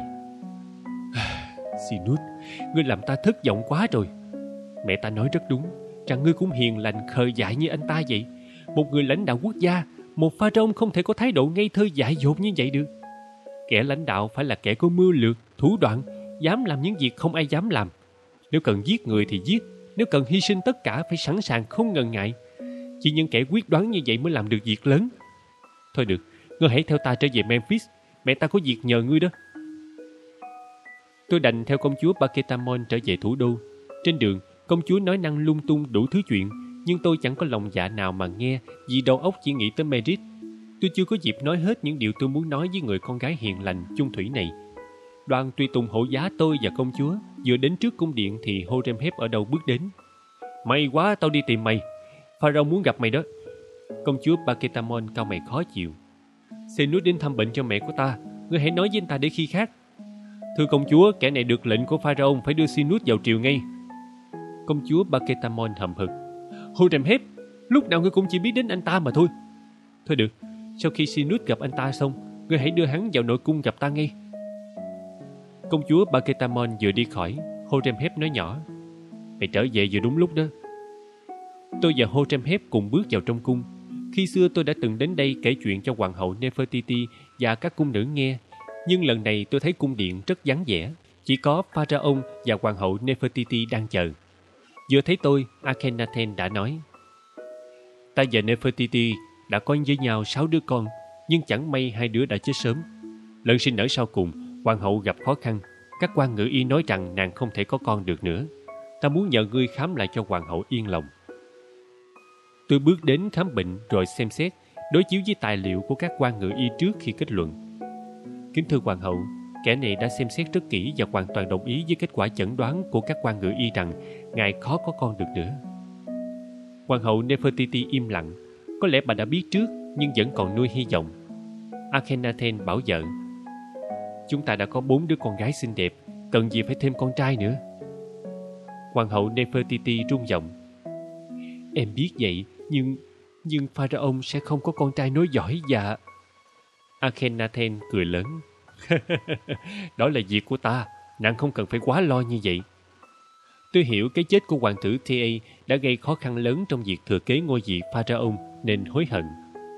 Sinus, ngươi làm ta thất vọng quá rồi. Mẹ ta nói rất đúng, rằng ngươi cũng hiền lành khờ dại như anh ta vậy. Một người lãnh đạo quốc gia, một pharaoh không thể có thái độ ngây thơ dại dột như vậy được. Kẻ lãnh đạo phải là kẻ có mưu lược, thủ đoạn, dám làm những việc không ai dám làm. Nếu cần giết người thì giết, nếu cần hy sinh tất cả phải sẵn sàng không ngần ngại. Chỉ những kẻ quyết đoán như vậy mới làm được việc lớn. Thôi được, ngươi hãy theo ta trở về Memphis. Mẹ ta có việc nhờ ngươi đó. Tôi đành theo công chúa Paketamon trở về thủ đô. Trên đường, công chúa nói năng lung tung đủ thứ chuyện, nhưng tôi chẳng có lòng dạ nào mà nghe, vì đầu óc chỉ nghĩ tới Merit. Tôi chưa có dịp nói hết những điều tôi muốn nói với người con gái hiền lành, chung thủy này. Đoàn tùy tùng hộ giá tôi và công chúa vừa đến trước cung điện thì Horemheb ở đâu bước đến. May quá, tao đi tìm mày. Pharaoh muốn gặp mày đó. Công chúa Paketamon cau mày khó chịu. Sinus đến thăm bệnh cho mẹ của ta. Ngươi hãy nói với anh ta để khi khác. Thưa công chúa, kẻ này được lệnh của Pharaoh phải đưa Sinus vào triều ngay. Công chúa Paketamon hậm hực. Horemheb, lúc nào ngươi cũng chỉ biết đến anh ta mà thôi. Thôi được, sau khi Sinus gặp anh ta xong, ngươi hãy đưa hắn vào nội cung gặp ta ngay. Công chúa Paketamon vừa đi khỏi, Horemheb nói nhỏ. Mày trở về vừa đúng lúc đó. Tôi và Horemheb cùng bước vào trong cung. Khi xưa tôi đã từng đến đây kể chuyện cho hoàng hậu Nefertiti và các cung nữ nghe, nhưng lần này tôi thấy cung điện rất vắng vẻ, chỉ có Pharaoh và hoàng hậu Nefertiti đang chờ. Vừa thấy tôi, Akhenaten đã nói: Ta và Nefertiti đã có với nhau sáu đứa con, nhưng chẳng may hai đứa đã chết sớm. Lần sinh nở sau cùng, hoàng hậu gặp khó khăn. Các quan ngự y nói rằng nàng không thể có con được nữa. Ta muốn nhờ ngươi khám lại cho hoàng hậu yên lòng. Tôi bước đến khám bệnh rồi xem xét, đối chiếu với tài liệu của các quan ngự y trước khi kết luận. Kính thưa hoàng hậu, kẻ này đã xem xét rất kỹ và hoàn toàn đồng ý với kết quả chẩn đoán của các quan ngự y rằng ngài khó có con được nữa. Hoàng hậu Nefertiti im lặng. Có lẽ bà đã biết trước nhưng vẫn còn nuôi hy vọng. Akhenaten bảo vợ: Chúng ta đã có bốn đứa con gái xinh đẹp, cần gì phải thêm con trai nữa. Hoàng hậu Nefertiti rung giọng: Em biết vậy, nhưng nhưng Pharaoh sẽ không có con trai nối dõi và... Akhenaten cười lớn. Đó là việc của ta, nàng không cần phải quá lo như vậy. Tôi hiểu cái chết của hoàng tử Thea đã gây khó khăn lớn trong việc thừa kế ngôi vị Pharaoh nên hối hận.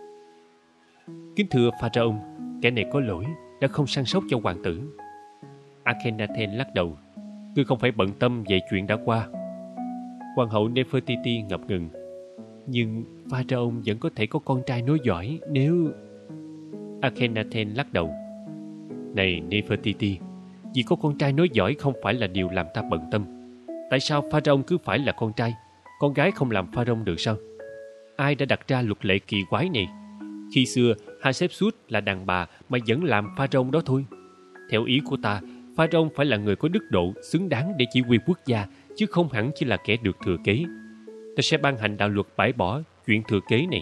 Kính thưa Pharaoh, kẻ này có lỗi, đã không săn sóc cho hoàng tử. Akhenaten lắc đầu. Tôi không phải bận tâm về chuyện đã qua. Hoàng hậu Nefertiti ngập ngừng. Nhưng Pharaoh vẫn có thể có con trai nối dõi nếu... Akhenaten lắc đầu. Này Nefertiti, vì có con trai nối dõi không phải là điều làm ta bận tâm. Tại sao Pharaoh cứ phải là con trai? Con gái không làm Pharaoh được sao? Ai đã đặt ra luật lệ kỳ quái này? Khi xưa Hatshepsut là đàn bà mà vẫn làm Pharaoh đó thôi. Theo ý của ta, Pharaoh phải là người có đức độ, xứng đáng để chỉ huy quốc gia, chứ không hẳn chỉ là kẻ được thừa kế. Ta sẽ ban hành đạo luật bãi bỏ chuyện thừa kế này.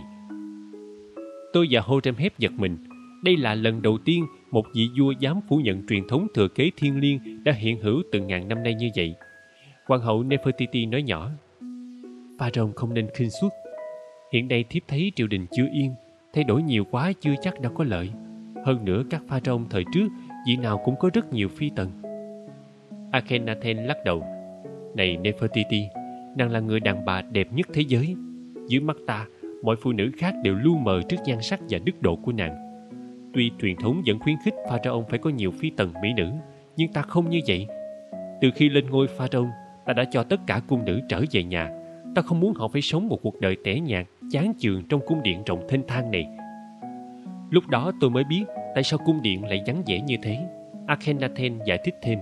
Tôi và Horemheb giật mình. Đây là lần đầu tiên một vị vua dám phủ nhận truyền thống thừa kế thiêng liêng đã hiện hữu từ ngàn năm nay như vậy. Hoàng hậu Nefertiti nói nhỏ: Pharaoh không nên khinh suất. Hiện nay thiếp thấy triều đình chưa yên, thay đổi nhiều quá chưa chắc đã có lợi. Hơn nữa các Pharaoh thời trước vị nào cũng có rất nhiều phi tần. Akhenaten lắc đầu. Này Nefertiti, nàng là người đàn bà đẹp nhất thế giới. Dưới mắt ta, mọi phụ nữ khác đều lu mờ trước nhan sắc và đức độ của nàng. Tuy truyền thống vẫn khuyến khích Pharaoh phải có nhiều phi tần mỹ nữ, nhưng ta không như vậy. Từ khi lên ngôi Pharaoh, ta đã cho tất cả cung nữ trở về nhà. Ta không muốn họ phải sống một cuộc đời tẻ nhạt, chán chường trong cung điện rộng thênh thang này. Lúc đó tôi mới biết tại sao cung điện lại vắng vẻ như thế. Akhenaten giải thích thêm.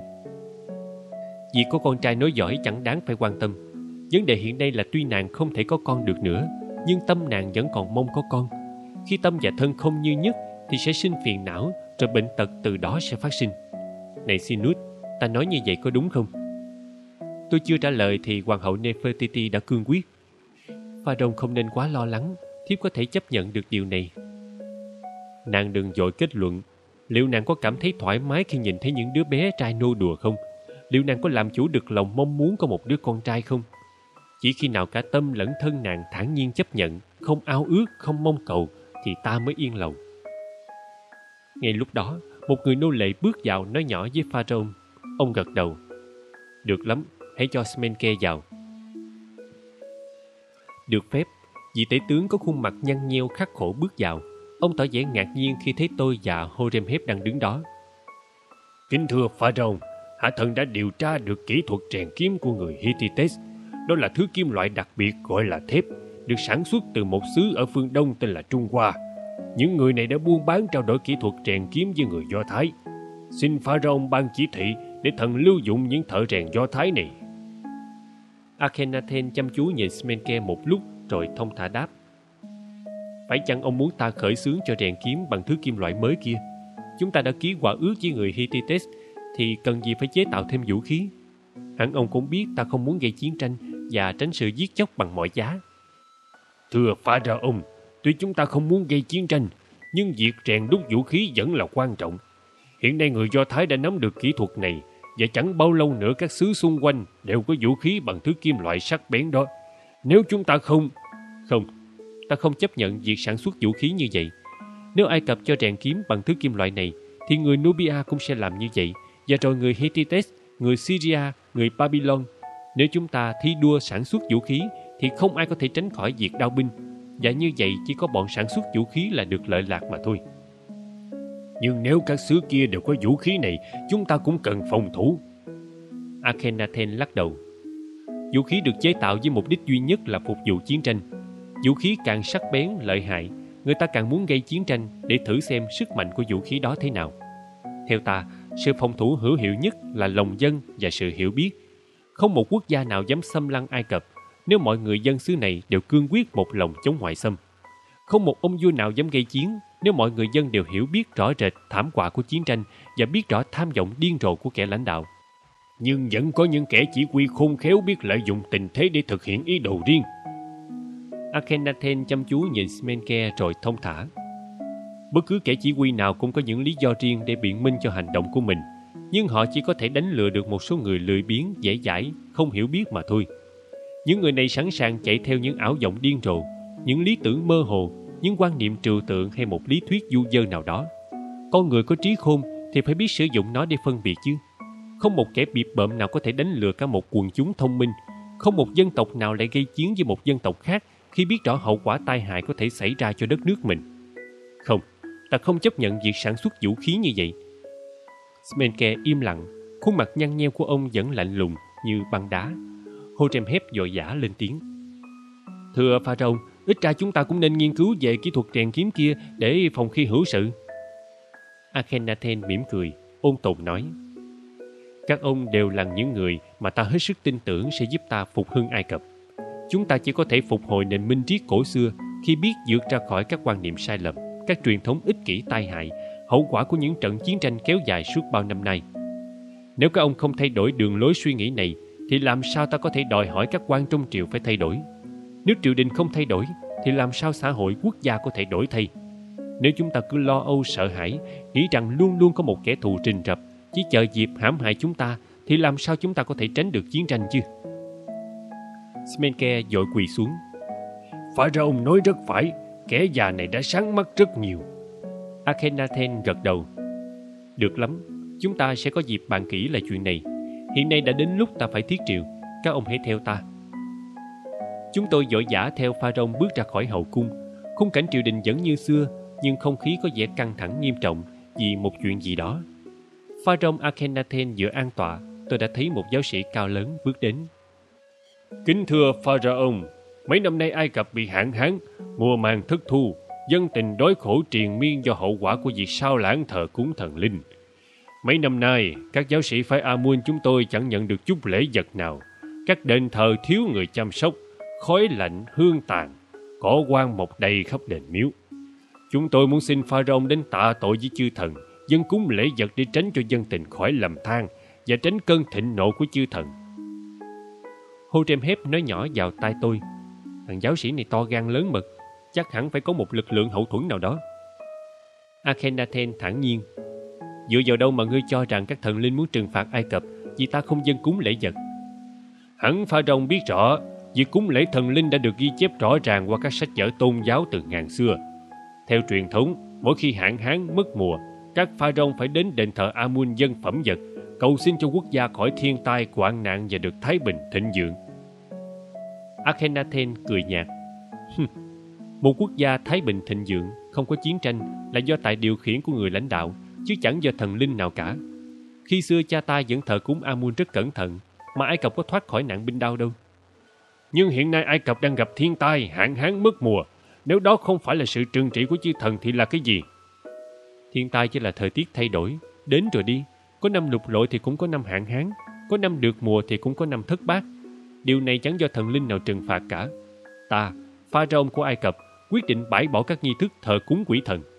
Vì có con trai nối dõi chẳng đáng phải quan tâm. Vấn đề hiện nay là tuy nàng không thể có con được nữa, nhưng tâm nàng vẫn còn mong có con. Khi tâm và thân không như nhất thì sẽ sinh phiền não, rồi bệnh tật từ đó sẽ phát sinh. Này Sinus, ta nói như vậy có đúng không? Tôi chưa trả lời thì hoàng hậu Nefertiti đã cương quyết. Pharaoh không nên quá lo lắng, thiếp có thể chấp nhận được điều này. Nàng đừng vội kết luận. Liệu nàng có cảm thấy thoải mái khi nhìn thấy những đứa bé trai nô đùa không? Liệu nàng có làm chủ được lòng mong muốn có một đứa con trai không? Chỉ khi nào cả tâm lẫn thân nàng thản nhiên chấp nhận, không ao ước, không mong cầu, thì ta mới yên lòng. Ngay lúc đó, một người nô lệ bước vào nói nhỏ với Pharaoh. Ông gật đầu. Được lắm, hãy cho Smenke vào. Được phép, vị tể tướng có khuôn mặt nhăn nheo khắc khổ bước vào. Ông tỏ vẻ ngạc nhiên khi thấy tôi và Horemheb đang đứng đó. Kính thưa Pharaoh, hạ thần đã điều tra được kỹ thuật rèn kiếm của người Hittites. Đó là thứ kim loại đặc biệt gọi là thép, được sản xuất từ một xứ ở phương Đông tên là Trung Hoa. Những người này đã buôn bán trao đổi kỹ thuật rèn kiếm với người Do Thái. Xin Pharaoh ban chỉ thị
để thần lưu dụng những thợ rèn Do Thái này.
Akhenaten chăm chú nhìn Smenke một lúc rồi thông thả đáp. Phải chăng ông muốn ta khởi xướng cho rèn kiếm bằng thứ kim loại mới kia? Chúng ta đã ký hòa ước với người Hittites thì cần gì phải chế tạo thêm vũ khí? Hẳn ông cũng biết ta không muốn gây chiến tranh và tránh sự giết chóc bằng mọi giá.
Thưa Pharaoh, tuy chúng ta không muốn gây chiến tranh, nhưng việc rèn đúc vũ khí vẫn là quan trọng. Hiện nay người Do Thái đã nắm được kỹ thuật này, và chẳng bao lâu nữa các xứ xung quanh đều có vũ khí bằng thứ kim loại sắc bén đó. Nếu chúng ta không...
Không, ta không chấp nhận việc sản xuất vũ khí như vậy. Nếu Ai Cập cho rèn kiếm bằng thứ kim loại này, thì người Nubia cũng sẽ làm như vậy, và rồi người Hittites, người Syria, người Babylon. Nếu chúng ta thi đua sản xuất vũ khí, thì không ai có thể tránh khỏi việc đao binh, và như vậy chỉ có bọn sản xuất vũ khí là được lợi lạc mà thôi.
Nhưng nếu các xứ kia đều có vũ khí này, chúng ta cũng cần phòng thủ.
Akhenaten lắc đầu. Vũ khí được chế tạo với mục đích duy nhất là phục vụ chiến tranh. Vũ khí càng sắc bén, lợi hại, người ta càng muốn gây chiến tranh để thử xem sức mạnh của vũ khí đó thế nào. Theo ta, sự phòng thủ hữu hiệu nhất là lòng dân và sự hiểu biết. Không một quốc gia nào dám xâm lăng Ai Cập nếu mọi người dân xứ này đều cương quyết một lòng chống ngoại xâm. Không một ông vua nào dám gây chiến nếu mọi người dân đều hiểu biết rõ rệt thảm họa của chiến tranh và biết rõ tham vọng điên rồ của kẻ lãnh đạo.
Nhưng vẫn có những kẻ chỉ huy khôn khéo biết lợi dụng tình thế để thực hiện ý đồ riêng.
Akhenaten chăm chú nhìn Smenke rồi thông thả. Bất cứ kẻ chỉ huy nào cũng có những lý do riêng để biện minh cho hành động của mình, nhưng họ chỉ có thể đánh lừa được một số người lười biếng, dễ dãi, không hiểu biết mà thôi. Những người này sẵn sàng chạy theo những ảo vọng điên rồ, những lý tưởng mơ hồ, những quan niệm trừu tượng hay một lý thuyết du dơ nào đó. Con người có trí khôn thì phải biết sử dụng nó để phân biệt chứ. Không một kẻ bịp bợm nào có thể đánh lừa cả một quần chúng thông minh. Không một dân tộc nào lại gây chiến với một dân tộc khác khi biết rõ hậu quả tai hại có thể xảy ra cho đất nước mình. Không, ta không chấp nhận việc sản xuất vũ khí như vậy. Smenke im lặng, khuôn mặt nhăn nheo của ông vẫn lạnh lùng như băng đá. Horemheb vội vã lên tiếng. Thưa Pharaoh, ít ra chúng ta cũng nên nghiên cứu về kỹ thuật rèn kiếm kia để phòng khi hữu sự. Akhenaten mỉm cười, ôn tồn nói. Các ông đều là những người mà ta hết sức tin tưởng sẽ giúp ta phục hưng Ai Cập. Chúng ta chỉ có thể phục hồi nền minh triết cổ xưa khi biết vượt ra khỏi các quan niệm sai lầm, các truyền thống ích kỷ tai hại, hậu quả của những trận chiến tranh kéo dài suốt bao năm nay. Nếu các ông không thay đổi đường lối suy nghĩ này, thì làm sao ta có thể đòi hỏi các quan trong triều phải thay đổi? Nếu triều đình không thay đổi, thì làm sao xã hội quốc gia có thể đổi thay? Nếu chúng ta cứ lo âu sợ hãi, nghĩ rằng luôn luôn có một kẻ thù rình rập, chỉ chờ dịp hãm hại chúng ta, thì làm sao chúng ta có thể tránh được chiến tranh chứ? Smenke vội quỳ xuống.
Pharaoh nói rất phải, kẻ già này đã sáng mắt rất nhiều.
Akhenaten gật đầu. Được lắm, chúng ta sẽ có dịp bàn kỹ lại chuyện này. Hiện nay đã đến lúc ta phải thiết triệu, các ông hãy theo ta. Chúng tôi vội vã theo Pharaoh bước ra khỏi hậu cung. Khung cảnh triều đình vẫn như xưa, nhưng không khí có vẻ căng thẳng nghiêm trọng vì một chuyện gì đó. Pharaoh Akhenaten vừa an tọa, tôi đã thấy một giáo sĩ cao lớn bước đến.
Kính thưa Pharaoh, mấy năm nay Ai Cập bị hạn hán, mùa màng thất thu, dân tình đói khổ triền miên do hậu quả của việc sao lãng thờ cúng thần linh. Mấy năm nay, các giáo sĩ phái Amun chúng tôi chẳng nhận được chút lễ vật nào. Các đền thờ thiếu người chăm sóc, khói lạnh, hương tàn, cỏ quan mọc đầy khắp đền miếu. Chúng tôi muốn xin Pharaoh đến tạ tội với chư thần, dâng cúng lễ vật để tránh cho dân tình khỏi lầm than và tránh cơn thịnh nộ của chư thần.
Horemheb nói nhỏ vào tai tôi. Thằng giáo sĩ này to gan lớn mật, chắc hẳn phải có một lực lượng hậu thuẫn nào đó. Akhenaten thản nhiên. Dựa vào đâu mà ngươi cho rằng các thần linh muốn trừng phạt Ai Cập vì ta không dâng cúng lễ vật?
Hẳn Pharaoh biết rõ, việc cúng lễ thần linh đã được ghi chép rõ ràng qua các sách vở tôn giáo từ ngàn xưa. Theo truyền thống, mỗi khi hạn hán mất mùa, các Pharaoh phải đến đền thờ Amun dâng phẩm vật, cầu xin cho quốc gia khỏi thiên tai, hoạn nạn và được thái bình thịnh vượng.
Akhenaten cười nhạt. Một quốc gia thái bình thịnh vượng, không có chiến tranh là do tài điều khiển của người lãnh đạo, chứ chẳng do thần linh nào cả. Khi xưa cha ta vẫn thờ cúng Amun rất cẩn thận, mà Ai Cập có thoát khỏi nạn binh đao đâu.
Nhưng hiện nay Ai Cập đang gặp thiên tai, hạn hán mất mùa. Nếu đó không phải là sự trừng trị của chư thần thì là cái gì?
Thiên tai chỉ là thời tiết thay đổi, đến rồi đi. Có năm lục lội thì cũng có năm hạn hán, có năm được mùa thì cũng có năm thất bát. Điều này chẳng do thần linh nào trừng phạt cả. Ta, Pharaoh của Ai Cập, quyết định bãi bỏ các nghi thức thờ cúng quỷ thần.